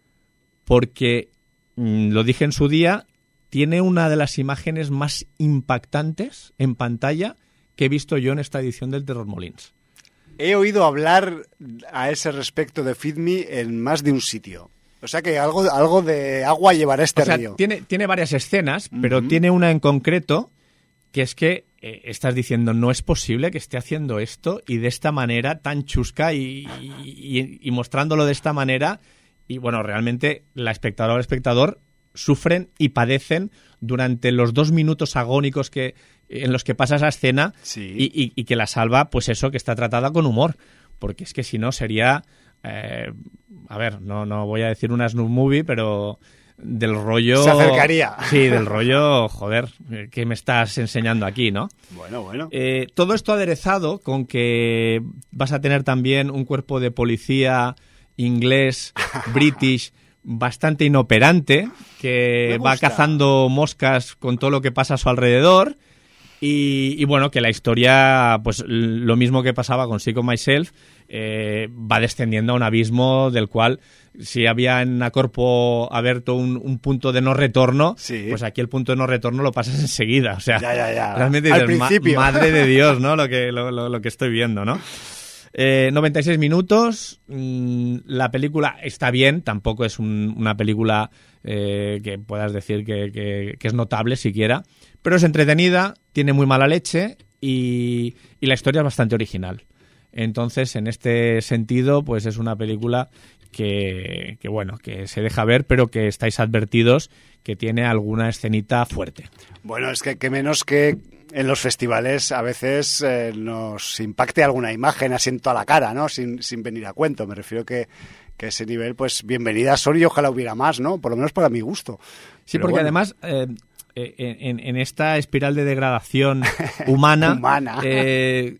Porque, mmm, lo dije en su día, tiene una de las imágenes más impactantes en pantalla que he visto yo en esta edición del Terror Molins. He oído hablar a ese respecto de Feed Me en más de un sitio. O sea que algo, algo de agua llevará este o sea, río. Tiene, tiene varias escenas, uh-huh. pero tiene una en concreto que es que eh, estás diciendo, no es posible que esté haciendo esto y de esta manera tan chusca y, y, y mostrándolo de esta manera. Y bueno, realmente la espectadora o el espectador sufren y padecen durante los dos minutos agónicos que en los que pasa esa escena sí. y, y, y que la salva, pues eso, que está tratada con humor. Porque es que si no sería... Eh, a ver, no, no voy a decir una snuff movie, pero del rollo... Se acercaría. Sí, del rollo, joder, ¿qué me estás enseñando aquí, no? Bueno, bueno. Eh, todo esto aderezado con que vas a tener también un cuerpo de policía inglés, british... bastante inoperante, que va cazando moscas con todo lo que pasa a su alrededor y, y bueno, que la historia, pues lo mismo que pasaba con Psycho Myself, eh, va descendiendo a un abismo del cual si había en Acorpo abierto un, un punto de no retorno, sí. pues aquí el punto de no retorno lo pasas enseguida, o sea, ya, ya, ya. realmente Al dices, principio. Ma- madre de Dios, ¿no? Lo que, lo, lo, lo que estoy viendo, ¿no? Eh, noventa y seis minutos, mmm, la película está bien, tampoco es un, una película eh, que puedas decir que, que, que es notable siquiera, pero es entretenida, tiene muy mala leche y, y la historia es bastante original. Entonces, en este sentido, pues es una película que, que bueno, que se deja ver, pero que estáis advertidos que tiene alguna escenita fuerte. Bueno, es que, que menos que en los festivales a veces eh, nos impacte alguna imagen así en toda la cara, ¿no? Sin, sin venir a cuento. Me refiero que, que ese nivel, pues bienvenida son y ojalá hubiera más, ¿no? Por lo menos para mi gusto. Sí, Pero porque bueno. además... Eh, en, en esta espiral de degradación humana... humana. Eh,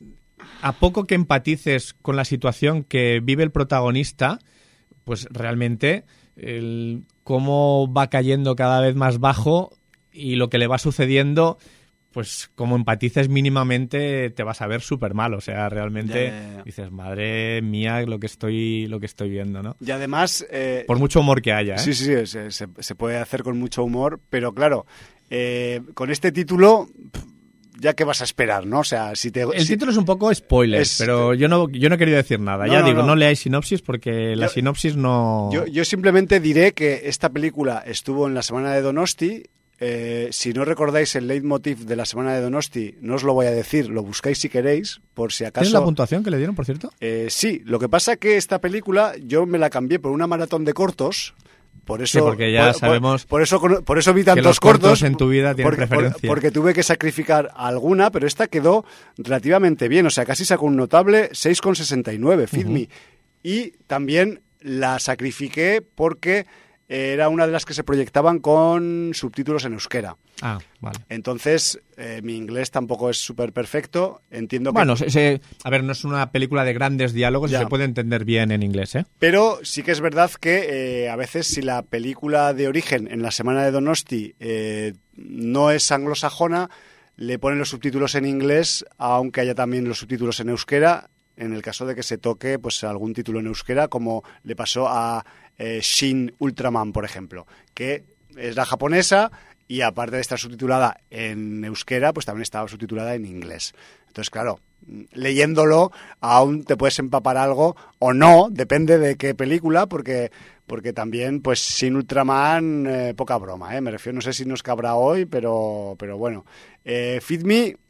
a poco que empatices con la situación que vive el protagonista, pues realmente el cómo va cayendo cada vez más bajo y lo que le va sucediendo, pues como empatices mínimamente te vas a ver súper mal. O sea, realmente ya, ya, ya. dices, madre mía, lo que estoy, lo que estoy viendo, ¿no? Y además... Eh, por mucho humor que haya, ¿eh? Sí, sí, sí, se, se, se puede hacer con mucho humor, pero claro, eh, con este título... ya que vas a esperar, ¿no? O sea, si te... El si... título es un poco spoiler, es... pero yo no, yo no he querido decir nada. No, ya no, digo, no. no leáis sinopsis porque la yo, sinopsis no... Yo, yo simplemente diré que esta película estuvo en la semana de Donosti. Eh, si no recordáis el leitmotiv de la semana de Donosti, no os lo voy a decir, lo buscáis si queréis, por si acaso... ¿Tienes la puntuación que le dieron, por cierto? Eh, sí, lo que pasa que esta película yo me la cambié por una maratón de cortos... Por eso, sí, porque ya por, sabemos por, por eso por eso vi tantos que los cortos, cortos en tu vida tienen porque, preferencia. Por, porque tuve que sacrificar alguna, pero esta quedó relativamente bien, o sea, casi sacó un notable seis coma sesenta y nueve, Feed Me. Uh-huh. Y también la sacrifiqué porque era una de las que se proyectaban con subtítulos en euskera. Ah, vale. Entonces, eh, mi inglés tampoco es súper perfecto. Entiendo que... Bueno, se, se, a ver, no es una película de grandes diálogos ya. Y se puede entender bien en inglés, ¿eh? Pero sí que es verdad que eh, a veces si la película de origen en la semana de Donosti eh, no es anglosajona, le ponen los subtítulos en inglés, aunque haya también los subtítulos en euskera, en el caso de que se toque pues algún título en euskera, como le pasó a eh, Shin Ultraman, por ejemplo, que es la japonesa y aparte de estar subtitulada en euskera, pues también estaba subtitulada en inglés. Entonces, claro, leyéndolo aún te puedes empapar algo o no, depende de qué película, porque porque también, pues, Shin Ultraman, eh, poca broma, ¿eh? Me refiero, no sé si nos cabrá hoy, pero, pero bueno. Eh, Feed Me,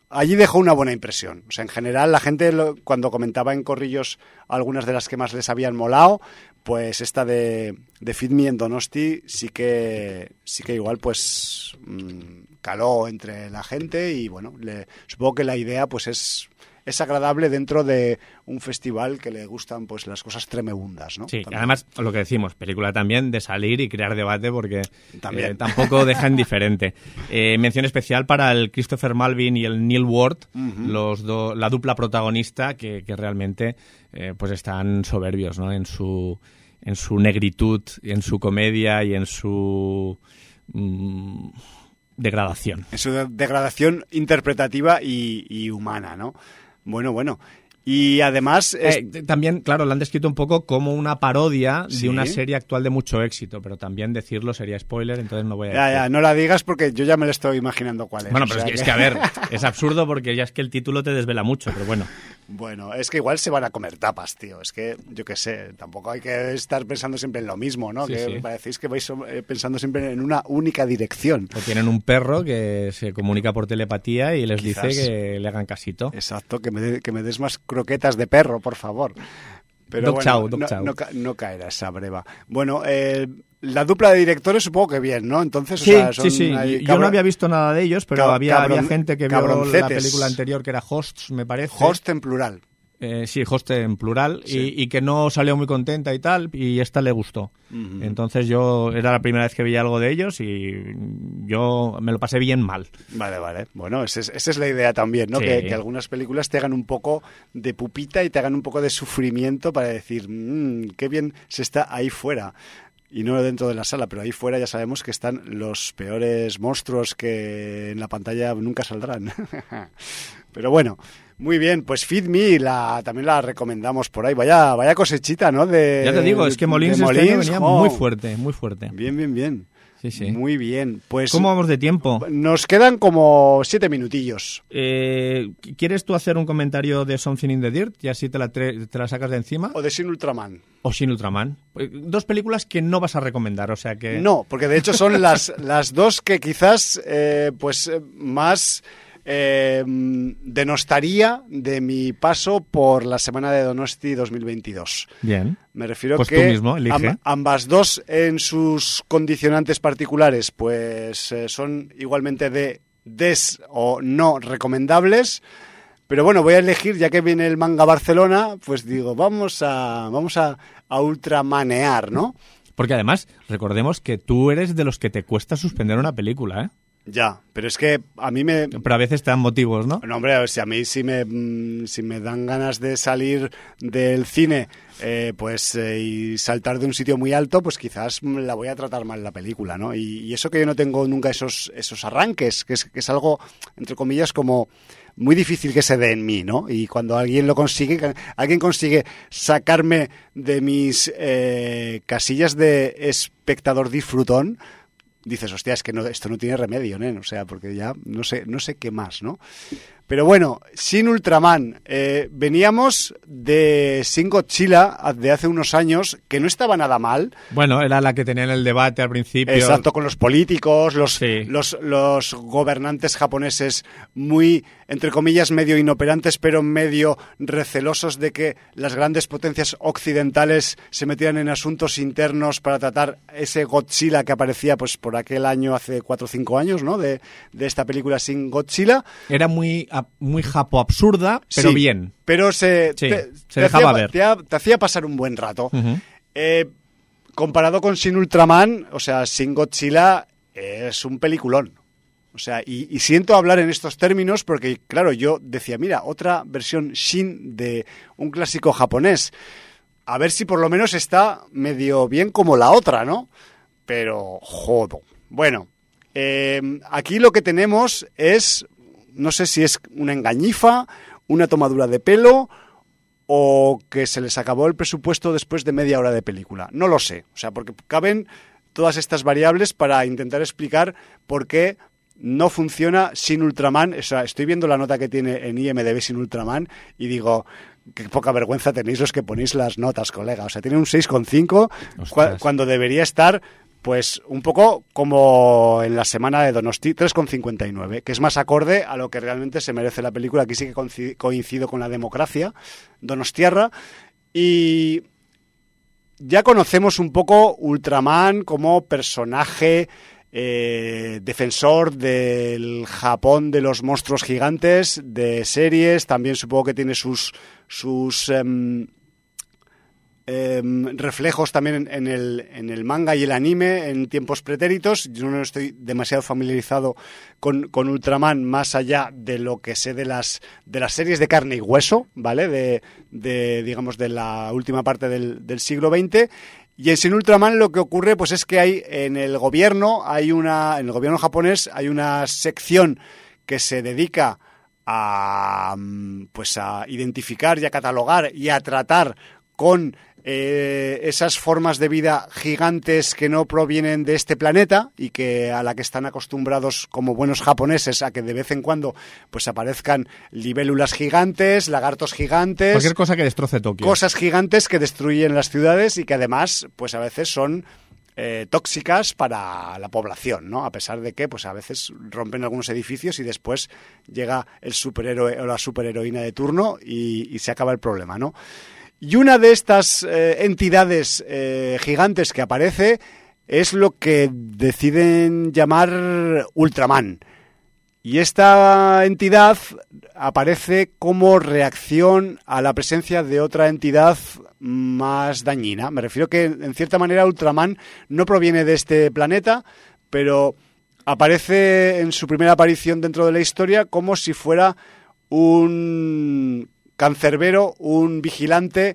allí dejó una buena impresión. O sea, en general, la gente lo, cuando comentaba en corrillos algunas de las que más les habían molado, pues esta de, de Feed Me en Donosti sí que sí que igual pues mmm, caló entre la gente y bueno, le, supongo que la idea pues es... es agradable dentro de un festival que le gustan pues las cosas tremebundas, ¿no? Sí, también. Además, lo que decimos, película también de salir y crear debate porque también. Eh, tampoco deja indiferente. Eh, mención especial para el Christopher Malvin y el Neil Ward, uh-huh. los do, la dupla protagonista que, que realmente eh, pues están soberbios, ¿no? En su, en su negritud, en su comedia y en su... Mmm, degradación. En su degradación interpretativa y, y humana, ¿no? Bueno, bueno. Y además... Es... Eh, también, claro, lo han descrito un poco como una parodia ¿Sí? de una serie actual de mucho éxito, pero también decirlo sería spoiler, entonces no voy a decir. Ya, ya, no la digas porque yo ya me lo estoy imaginando cuál es. Bueno, pero o sea es, que, que... es que, a ver, es absurdo porque ya es que el título te desvela mucho, pero bueno. Bueno, es que igual se van a comer tapas, tío. Es que, yo qué sé, tampoco hay que estar pensando siempre en lo mismo, ¿no? Sí, que sí. parecéis que vais pensando siempre en una única dirección. O tienen un perro que se comunica por telepatía y les Quizás. dice que le hagan casito. Exacto, que me, de, que me des más croquetas de perro, por favor. Pero dog bueno, chow, dog no, chow. No, no caerá esa breva. Bueno, eh... la dupla de directores supongo que bien, ¿no? Entonces, sí, o sea, son sí, sí. Yo cabron... no había visto nada de ellos, pero Cab- había, cabron... había gente que vio la película anterior que era Hosts, me parece. Host en plural. Eh, sí, Host en plural, sí. y, y que no salió muy contenta y tal, y esta le gustó. Uh-huh. Entonces yo, era la primera vez que veía algo de ellos y yo me lo pasé bien mal. Vale, vale. Bueno, esa es, esa es la idea también, ¿no? Sí. Que, que algunas películas te hagan un poco de pupita y te hagan un poco de sufrimiento para decir, mmm, qué bien se está ahí fuera. Y no dentro de la sala, pero ahí fuera ya sabemos que están los peores monstruos que en la pantalla nunca saldrán. Pero bueno, muy bien, pues Feed Me la, también la recomendamos por ahí. Vaya, vaya cosechita, ¿no? De, ya te digo, es que Molins, Molins este año venía oh. muy fuerte, muy fuerte. Bien, bien, bien. Sí, sí. Muy bien. Pues ¿cómo vamos de tiempo? Nos quedan como siete minutillos. Eh, ¿Quieres tú hacer un comentario de Something in the Dirt y así te la, te la sacas de encima? O de Shin Ultraman. O Shin Ultraman. Dos películas que no vas a recomendar, o sea que... No, porque de hecho son las, las dos que quizás eh, pues más... Eh, denostaría de mi paso por la Semana de Donosti dos mil veintidós. Bien. Me refiero pues que tú mismo, elige. Amb- ambas dos en sus condicionantes particulares pues eh, son igualmente de des o no recomendables. Pero bueno, voy a elegir, ya que viene el Manga Barcelona, pues digo, vamos a vamos a, a ultramanear, ¿no? Porque además, recordemos que tú eres de los que te cuesta suspender una película, ¿eh? Ya, pero es que a mí me... Pero a veces te dan motivos, ¿no? No, hombre, a ver, si a mí si me, si me dan ganas de salir del cine eh, pues eh, y saltar de un sitio muy alto, pues quizás la voy a tratar mal la película, ¿no? Y, y eso que yo no tengo nunca esos, esos arranques, que es, que es algo, entre comillas, como... muy difícil que se dé en mí, ¿no? Y cuando alguien lo consigue, alguien consigue sacarme de mis eh, casillas de espectador disfrutón, dices, hostia, es que no, esto no tiene remedio, ¿no? O sea, porque ya no sé, no sé qué más, ¿no? Pero bueno, Shin Ultraman, eh, veníamos de Shin Godzilla de hace unos años, que no estaba nada mal. Bueno, era la que tenían el debate al principio. Exacto, con los políticos, los, sí. los, los gobernantes japoneses muy, entre comillas, medio inoperantes, pero medio recelosos de que las grandes potencias occidentales se metieran en asuntos internos para tratar ese Godzilla que aparecía pues por aquel año, hace cuatro o cinco años, ¿no? De, de esta película Shin Godzilla. Era muy... muy japo absurda, pero sí, bien. Pero se, sí, te, se te dejaba hacía, ver. Te, te hacía pasar un buen rato. Uh-huh. Eh, comparado con Shin Ultraman, o sea, Shin Godzilla es un peliculón. O sea, y, y siento hablar en estos términos porque, claro, yo decía, mira, otra versión Shin de un clásico japonés. A ver si por lo menos está medio bien como la otra, ¿no? Pero, jodo. Bueno, eh, aquí lo que tenemos es... No sé si es una engañifa, una tomadura de pelo o que se les acabó el presupuesto después de media hora de película. No lo sé. O sea, porque caben todas estas variables para intentar explicar por qué no funciona Shin Ultraman. O sea, estoy viendo la nota que tiene en I M D B Shin Ultraman y digo, qué poca vergüenza tenéis los que ponéis las notas, colega. O sea, tiene un seis coma cinco cu- cuando debería estar... pues un poco como en la semana de Donosti, tres coma cincuenta y nueve, que es más acorde a lo que realmente se merece la película. Aquí sí que coincido con la democracia donostiarra. Y ya conocemos un poco Ultraman como personaje eh, defensor del Japón de los monstruos gigantes, de series. También supongo que tiene sus... sus eh, Eh, reflejos también en, en, el, en el manga y el anime en tiempos pretéritos. Yo no estoy demasiado familiarizado con, con Ultraman más allá de lo que sé de las de las series de carne y hueso, ¿vale? De, de digamos de la última parte del, del siglo veinte. Y en Shin Ultraman lo que ocurre pues es que hay en el gobierno hay una en el gobierno japonés hay una sección que se dedica a pues a identificar y a catalogar y a tratar con eh, esas formas de vida gigantes que no provienen de este planeta y que a la que están acostumbrados como buenos japoneses a que de vez en cuando pues aparezcan libélulas gigantes, lagartos gigantes, cualquier cosa que destroce Tokio, cosas gigantes que destruyen las ciudades y que además pues a veces son Eh, tóxicas para la población, ¿no? A pesar de que, pues a veces rompen algunos edificios y después llega el superhéroe o la superheroína de turno y, y se acaba el problema, ¿no? Y una de estas eh, entidades eh, gigantes que aparece es lo que deciden llamar Ultraman. Y esta entidad aparece como reacción a la presencia de otra entidad más dañina. Me refiero que, en cierta manera, Ultraman no proviene de este planeta, pero aparece en su primera aparición dentro de la historia como si fuera un cancerbero, un vigilante,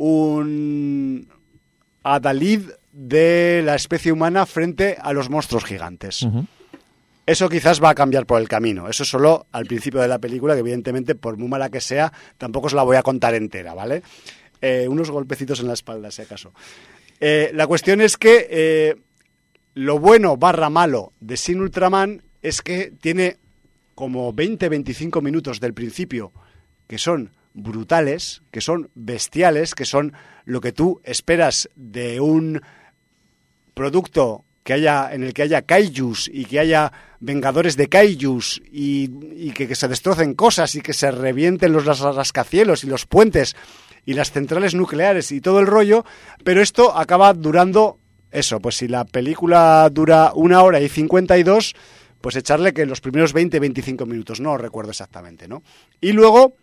un adalid de la especie humana frente a los monstruos gigantes. Uh-huh. Eso quizás va a cambiar por el camino. Eso solo al principio de la película, que evidentemente, por muy mala que sea, tampoco os la voy a contar entera, ¿vale? Eh, unos golpecitos en la espalda, si acaso. Eh, la cuestión es que eh, lo bueno barra malo de Shin Ultraman es que tiene como veinte a veinticinco minutos del principio que son brutales, que son bestiales, que son lo que tú esperas de un producto que haya en el que haya kaijus y que haya vengadores de kaijus y, y que, que se destrocen cosas y que se revienten los rascacielos y los puentes y las centrales nucleares y todo el rollo, pero esto acaba durando eso, pues si la película dura una hora y cincuenta y dos, pues echarle que los primeros veinte a veinticinco minutos, no recuerdo exactamente, ¿no? Y luego,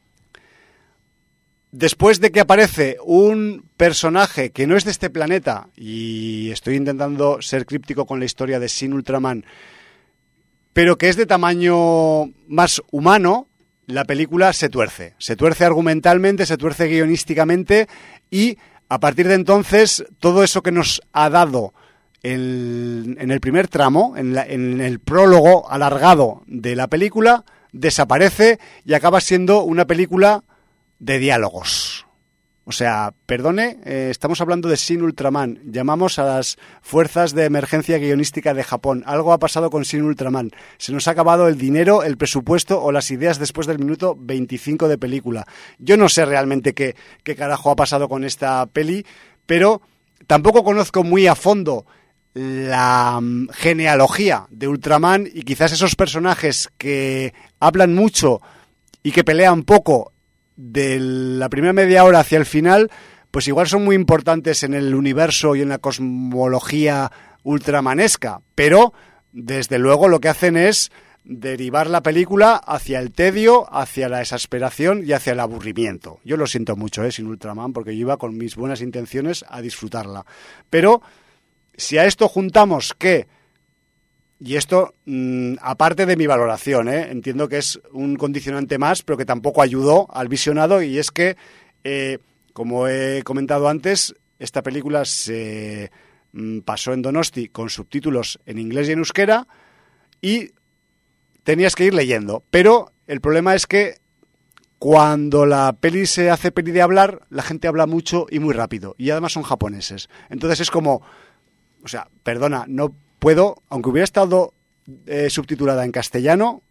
después de que aparece un personaje que no es de este planeta, y estoy intentando ser críptico con la historia de Shin Ultraman, pero que es de tamaño más humano, la película se tuerce. Se tuerce argumentalmente, se tuerce guionísticamente, y a partir de entonces todo eso que nos ha dado el, en el primer tramo, en, la, en el prólogo alargado de la película, desaparece y acaba siendo una película de diálogos. O sea, perdone, eh, estamos hablando de Shin Ultraman. Llamamos a las fuerzas de emergencia guionística de Japón. Algo ha pasado con Shin Ultraman. Se nos ha acabado el dinero, el presupuesto o las ideas después del minuto veinticinco de película. Yo no sé realmente qué, qué carajo ha pasado con esta peli, pero tampoco conozco muy a fondo la um, genealogía de Ultraman y quizás esos personajes que hablan mucho y que pelean poco de la primera media hora hacia el final, pues igual son muy importantes en el universo y en la cosmología ultramanesca, pero desde luego lo que hacen es derivar la película hacia el tedio, hacia la exasperación y hacia el aburrimiento. Yo lo siento mucho, ¿eh? Sin Ultraman, porque yo iba con mis buenas intenciones a disfrutarla. Pero si a esto juntamos que, y esto, mmm, aparte de mi valoración, ¿eh? Entiendo que es un condicionante más, pero que tampoco ayudó al visionado, y es que, eh, como he comentado antes, esta película se mmm, pasó en Donosti con subtítulos en inglés y en euskera, y tenías que ir leyendo. Pero el problema es que cuando la peli se hace peli de hablar, la gente habla mucho y muy rápido, y además son japoneses. Entonces es como, o sea, perdona, no puedo, aunque hubiera estado eh, subtitulada en castellano,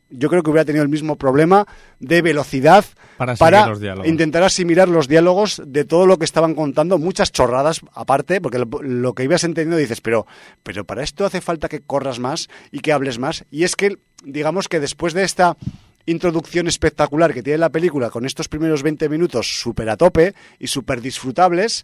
yo creo que hubiera tenido el mismo problema de velocidad para, para los intentar asimilar los diálogos de todo lo que estaban contando, muchas chorradas aparte, porque lo, lo que ibas entendiendo dices, pero, pero para esto hace falta que corras más y que hables más. Y es que, digamos que después de esta introducción espectacular que tiene la película, con estos primeros veinte minutos súper a tope y súper disfrutables,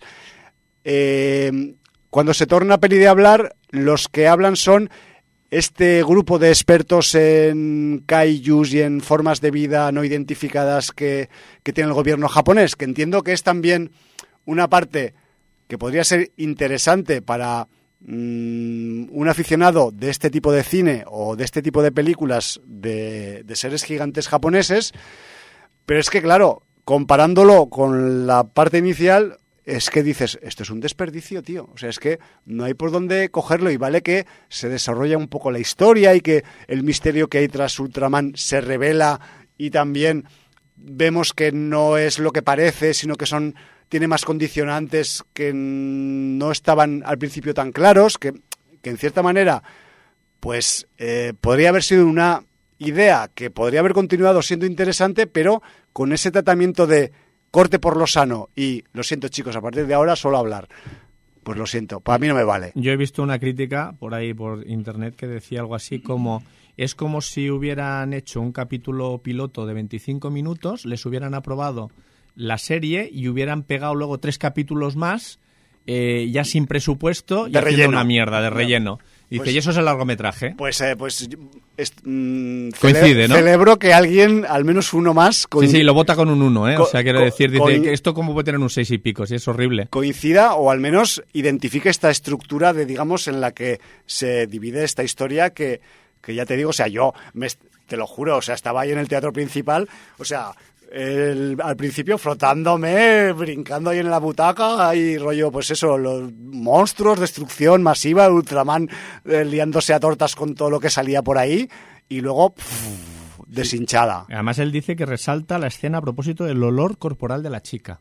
eh, cuando se torna peli de hablar, los que hablan son este grupo de expertos en kaijus y en formas de vida no identificadas que, que tiene el gobierno japonés, que entiendo que es también una parte que podría ser interesante para mmm, un aficionado de este tipo de cine o de este tipo de películas de, de seres gigantes japoneses, pero es que claro, comparándolo con la parte inicial, es que dices, esto es un desperdicio, tío. O sea, es que no hay por dónde cogerlo y vale que se desarrolla un poco la historia y que el misterio que hay tras Ultraman se revela y también vemos que no es lo que parece, sino que son tiene más condicionantes que no estaban al principio tan claros, que, que en cierta manera pues eh, podría haber sido una idea que podría haber continuado siendo interesante, pero con ese tratamiento de corte por lo sano y, lo siento chicos, a partir de ahora solo hablar. Pues lo siento, para mí no me vale. Yo he visto una crítica por ahí, por internet, que decía algo así como, es como si hubieran hecho un capítulo piloto de veinticinco minutos, les hubieran aprobado la serie y hubieran pegado luego tres capítulos más, eh, ya sin presupuesto, y haciendo una mierda de relleno. Dice, pues, y eso es el largometraje. Pues, eh, pues es, mm, coincide, ¿no? Celebro que alguien, al menos uno más... Sí, sí, lo vota con un uno, ¿eh? Co- o sea, quiero co- decir, dice, coin- que esto cómo puede tener un seis y pico, si es horrible. Coincida o al menos identifique esta estructura de, digamos, en la que se divide esta historia que, que ya te digo, o sea, yo, me, te lo juro, o sea, estaba ahí en el teatro principal, o sea... El, al principio frotándome, brincando ahí en la butaca y rollo, pues eso, los monstruos, destrucción masiva, Ultraman eh, liándose a tortas con todo lo que salía por ahí y luego pff, deshinchada. Además él dice que resalta la escena a propósito del olor corporal de la chica.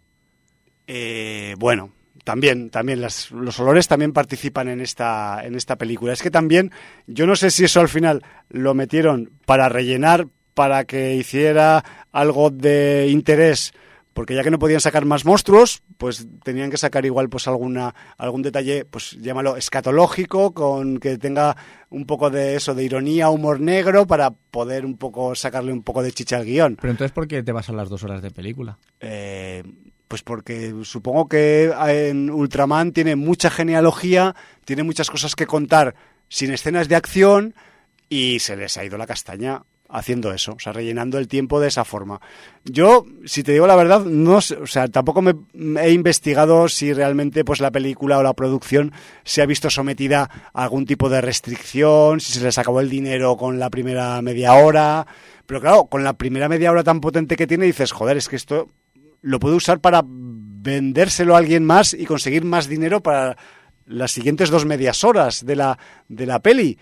Eh, bueno, también, también las, los olores también participan en esta, en esta película. Es que también, yo no sé si eso al final lo metieron para rellenar, para que hiciera algo de interés, porque ya que no podían sacar más monstruos, pues tenían que sacar igual pues alguna algún detalle, pues llámalo escatológico, con que tenga un poco de eso, de ironía, humor negro, para poder un poco sacarle un poco de chicha al guión. Pero entonces, ¿por qué te vas a las dos horas de película? Eh, pues porque supongo que en Ultraman tiene mucha genealogía, tiene muchas cosas que contar sin escenas de acción y se les ha ido la castaña haciendo eso, o sea, rellenando el tiempo de esa forma. Yo, si te digo la verdad, no sé, o sea, tampoco me he investigado si realmente pues la película o la producción se ha visto sometida a algún tipo de restricción, si se les acabó el dinero con la primera media hora, pero claro, con la primera media hora tan potente que tiene dices, joder, es que esto lo puedo usar para vendérselo a alguien más y conseguir más dinero para las siguientes dos medias horas de la, de la peli,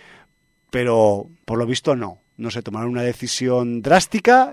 pero por lo visto no. No sé, tomaron una decisión drástica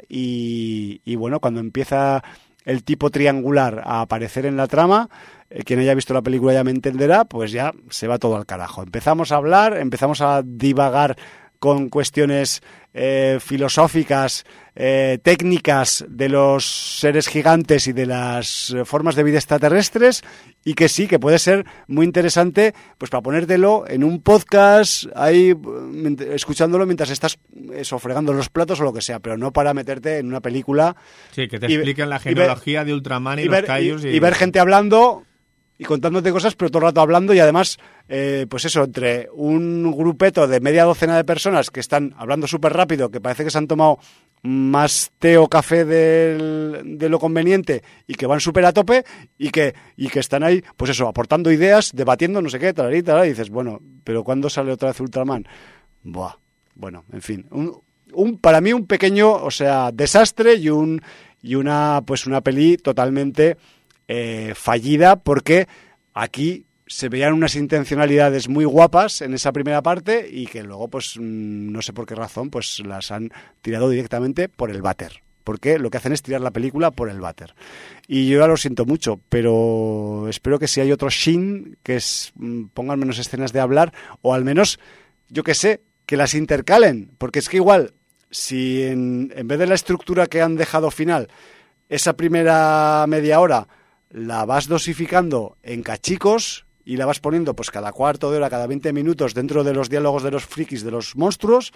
y, y bueno, cuando empieza el tipo triangular a aparecer en la trama, eh, quien haya visto la película ya me entenderá, pues ya se va todo al carajo. Empezamos a hablar, empezamos a divagar con cuestiones eh, filosóficas, eh, técnicas de los seres gigantes y de las eh, formas de vida extraterrestres, y que sí, que puede ser muy interesante pues para ponértelo en un podcast ahí escuchándolo mientras estás eso, fregando los platos o lo que sea, pero no para meterte en una película. Sí, que te y, expliquen la y ver- genealogía de Ultraman y, y los ver, kaijus y, y... y ver gente hablando y contándote cosas, pero todo el rato hablando, y además, eh, pues eso, entre un grupeto de media docena de personas que están hablando súper rápido, que parece que se han tomado más té o café del, de lo conveniente y que van súper a tope y que, y que están ahí, pues eso, aportando ideas, debatiendo, no sé qué, tal y tal, y dices, bueno, pero ¿cuándo sale otra vez Ultraman? Buah, bueno, en fin, un, un para mí un pequeño, o sea, desastre y un y una pues una peli totalmente eh, fallida, porque aquí se veían unas intencionalidades muy guapas en esa primera parte y que luego, pues no sé por qué razón, pues las han tirado directamente por el váter. Porque lo que hacen es tirar la película por el váter. Y yo ya lo siento mucho, pero espero que si hay otro Shin, que es, pongan menos escenas de hablar, o al menos, yo que sé, que las intercalen. Porque es que igual, si en, en vez de la estructura que han dejado final, esa primera media hora la vas dosificando en cachicos y la vas poniendo pues cada cuarto de hora, cada veinte minutos dentro de los diálogos de los frikis, de los monstruos,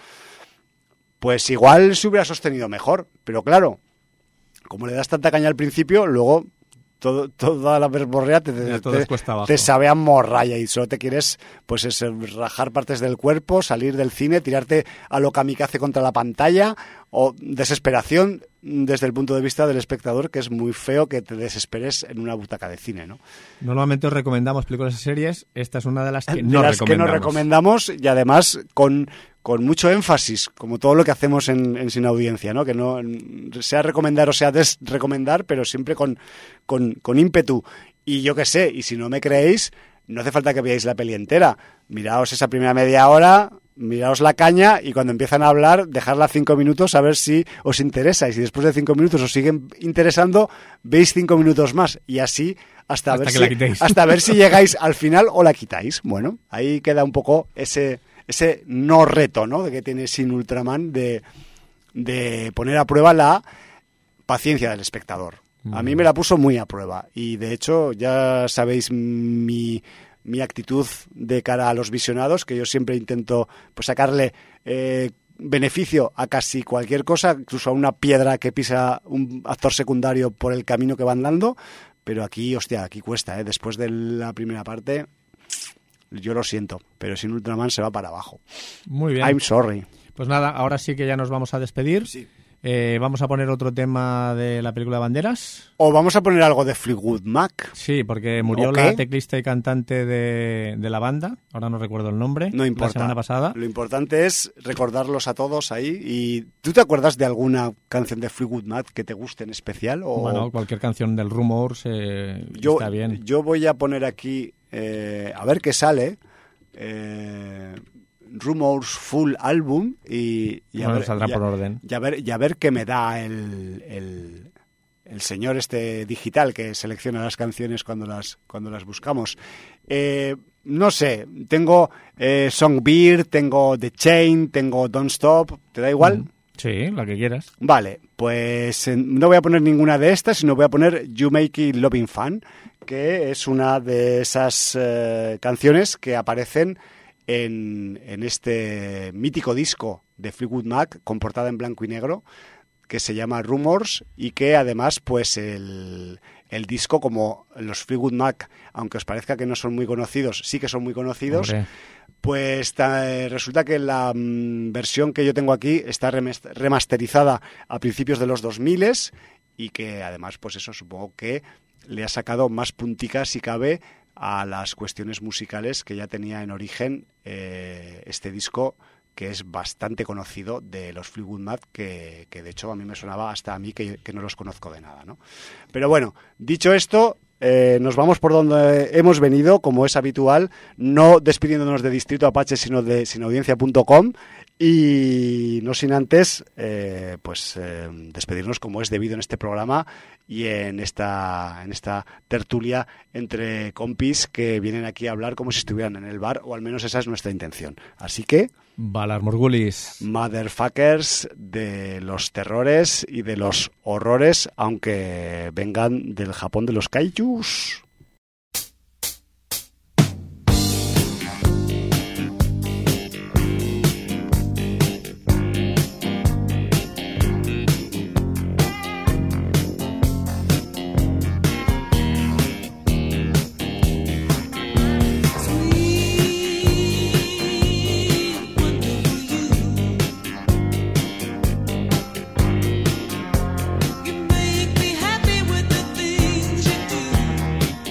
pues igual se hubiera sostenido mejor. Pero claro, como le das tanta caña al principio, luego todo, toda la verborrea te, te, te, te sabe a morralla y solo te quieres pues es, rajar partes del cuerpo, salir del cine, tirarte a lo kamikaze contra la pantalla, o desesperación desde el punto de vista del espectador, que es muy feo que te desesperes en una butaca de cine, ¿no? Normalmente os recomendamos películas y series, esta es una de las que de no las recomendamos. que no recomendamos y además con, con mucho énfasis, como todo lo que hacemos en, en Sin Audiencia, ¿no? Que no sea recomendar o sea desrecomendar, pero siempre con, con, con ímpetu. Y yo qué sé, y si no me creéis, no hace falta que veáis la peli entera. Miraos esa primera media hora, miraos la caña y cuando empiezan a hablar, dejadla cinco minutos a ver si os interesa. Y si después de cinco minutos os siguen interesando, veis cinco minutos más. Y así hasta, hasta, ver, si, hasta ver si llegáis al final o la quitáis. Bueno, ahí queda un poco ese, ese no reto, ¿no? De que tiene Sin Ultraman de, de poner a prueba la paciencia del espectador. A mí me la puso muy a prueba. Y de hecho, ya sabéis mi... mi actitud de cara a los visionados, que yo siempre intento pues sacarle eh, beneficio a casi cualquier cosa, incluso a una piedra que pisa un actor secundario por el camino que van dando, pero aquí, hostia, aquí cuesta, ¿eh? Después de la primera parte, yo lo siento, pero Sin Ultraman se va para abajo. Muy bien. I'm sorry. Pues nada, ahora sí que ya nos vamos a despedir. Sí. Eh, ¿Vamos a poner otro tema de la película de Banderas? ¿O vamos a poner algo de Fleetwood Mac? Sí, porque murió Okay. la teclista y cantante de, de la banda, ahora no recuerdo el nombre, No importa. la semana pasada. Lo importante es recordarlos a todos ahí. ¿Y tú te acuerdas de alguna canción de Fleetwood Mac que te guste en especial? O... Bueno, cualquier canción del Rumors eh, yo, está bien. Yo voy a poner aquí, eh, a ver qué sale, eh, Rumors Full Album y, y, bueno, a ver, saldrá y, por orden. Y a ver, y a ver qué me da el, el, el señor este digital que selecciona las canciones cuando las, cuando las buscamos. Eh, no sé, tengo eh, Songbird, tengo The Chain, tengo Don't Stop, ¿te da igual? Mm. Sí, la que quieras. Vale, pues eh, no voy a poner ninguna de estas, sino voy a poner You Make It Loving Fun, que es una de esas eh, canciones que aparecen en, en este mítico disco de Fleetwood Mac con portada en blanco y negro que se llama Rumors y que además pues el, el disco, como los Fleetwood Mac, aunque os parezca que no son muy conocidos, sí que son muy conocidos. Hombre. Pues ta, resulta que la mm, versión que yo tengo aquí está remasterizada a principios de los dos mil y que además pues eso supongo que le ha sacado más punticas si cabe a las cuestiones musicales que ya tenía en origen eh, este disco, que es bastante conocido de los Fleetwood Mac, que, que de hecho a mí me sonaba hasta a mí que, que no los conozco de nada, ¿no? Pero bueno, dicho esto, eh, nos vamos por donde hemos venido, como es habitual, no despidiéndonos de Distrito Apache, sino de sin audiencia punto com, y no sin antes eh, pues eh, despedirnos como es debido en este programa y en esta en esta tertulia entre compis que vienen aquí a hablar como si estuvieran en el bar, o al menos esa es nuestra intención. Así que Valar Morgulis, motherfuckers de los terrores y de los horrores, aunque vengan del Japón de los kaijus. You make me happy with the things you do.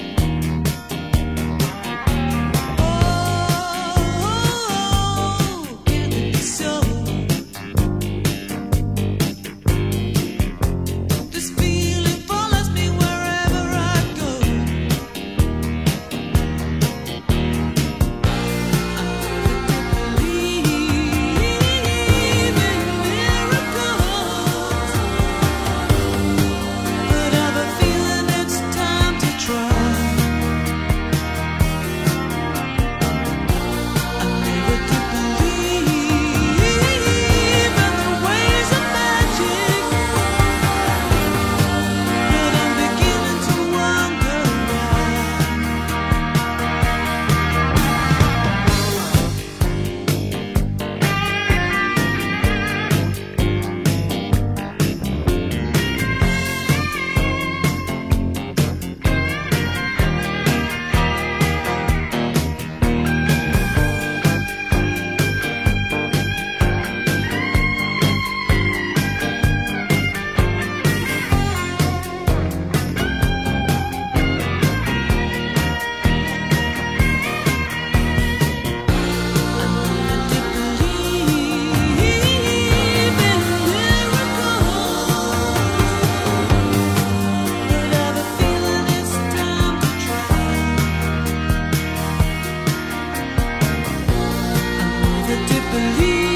here.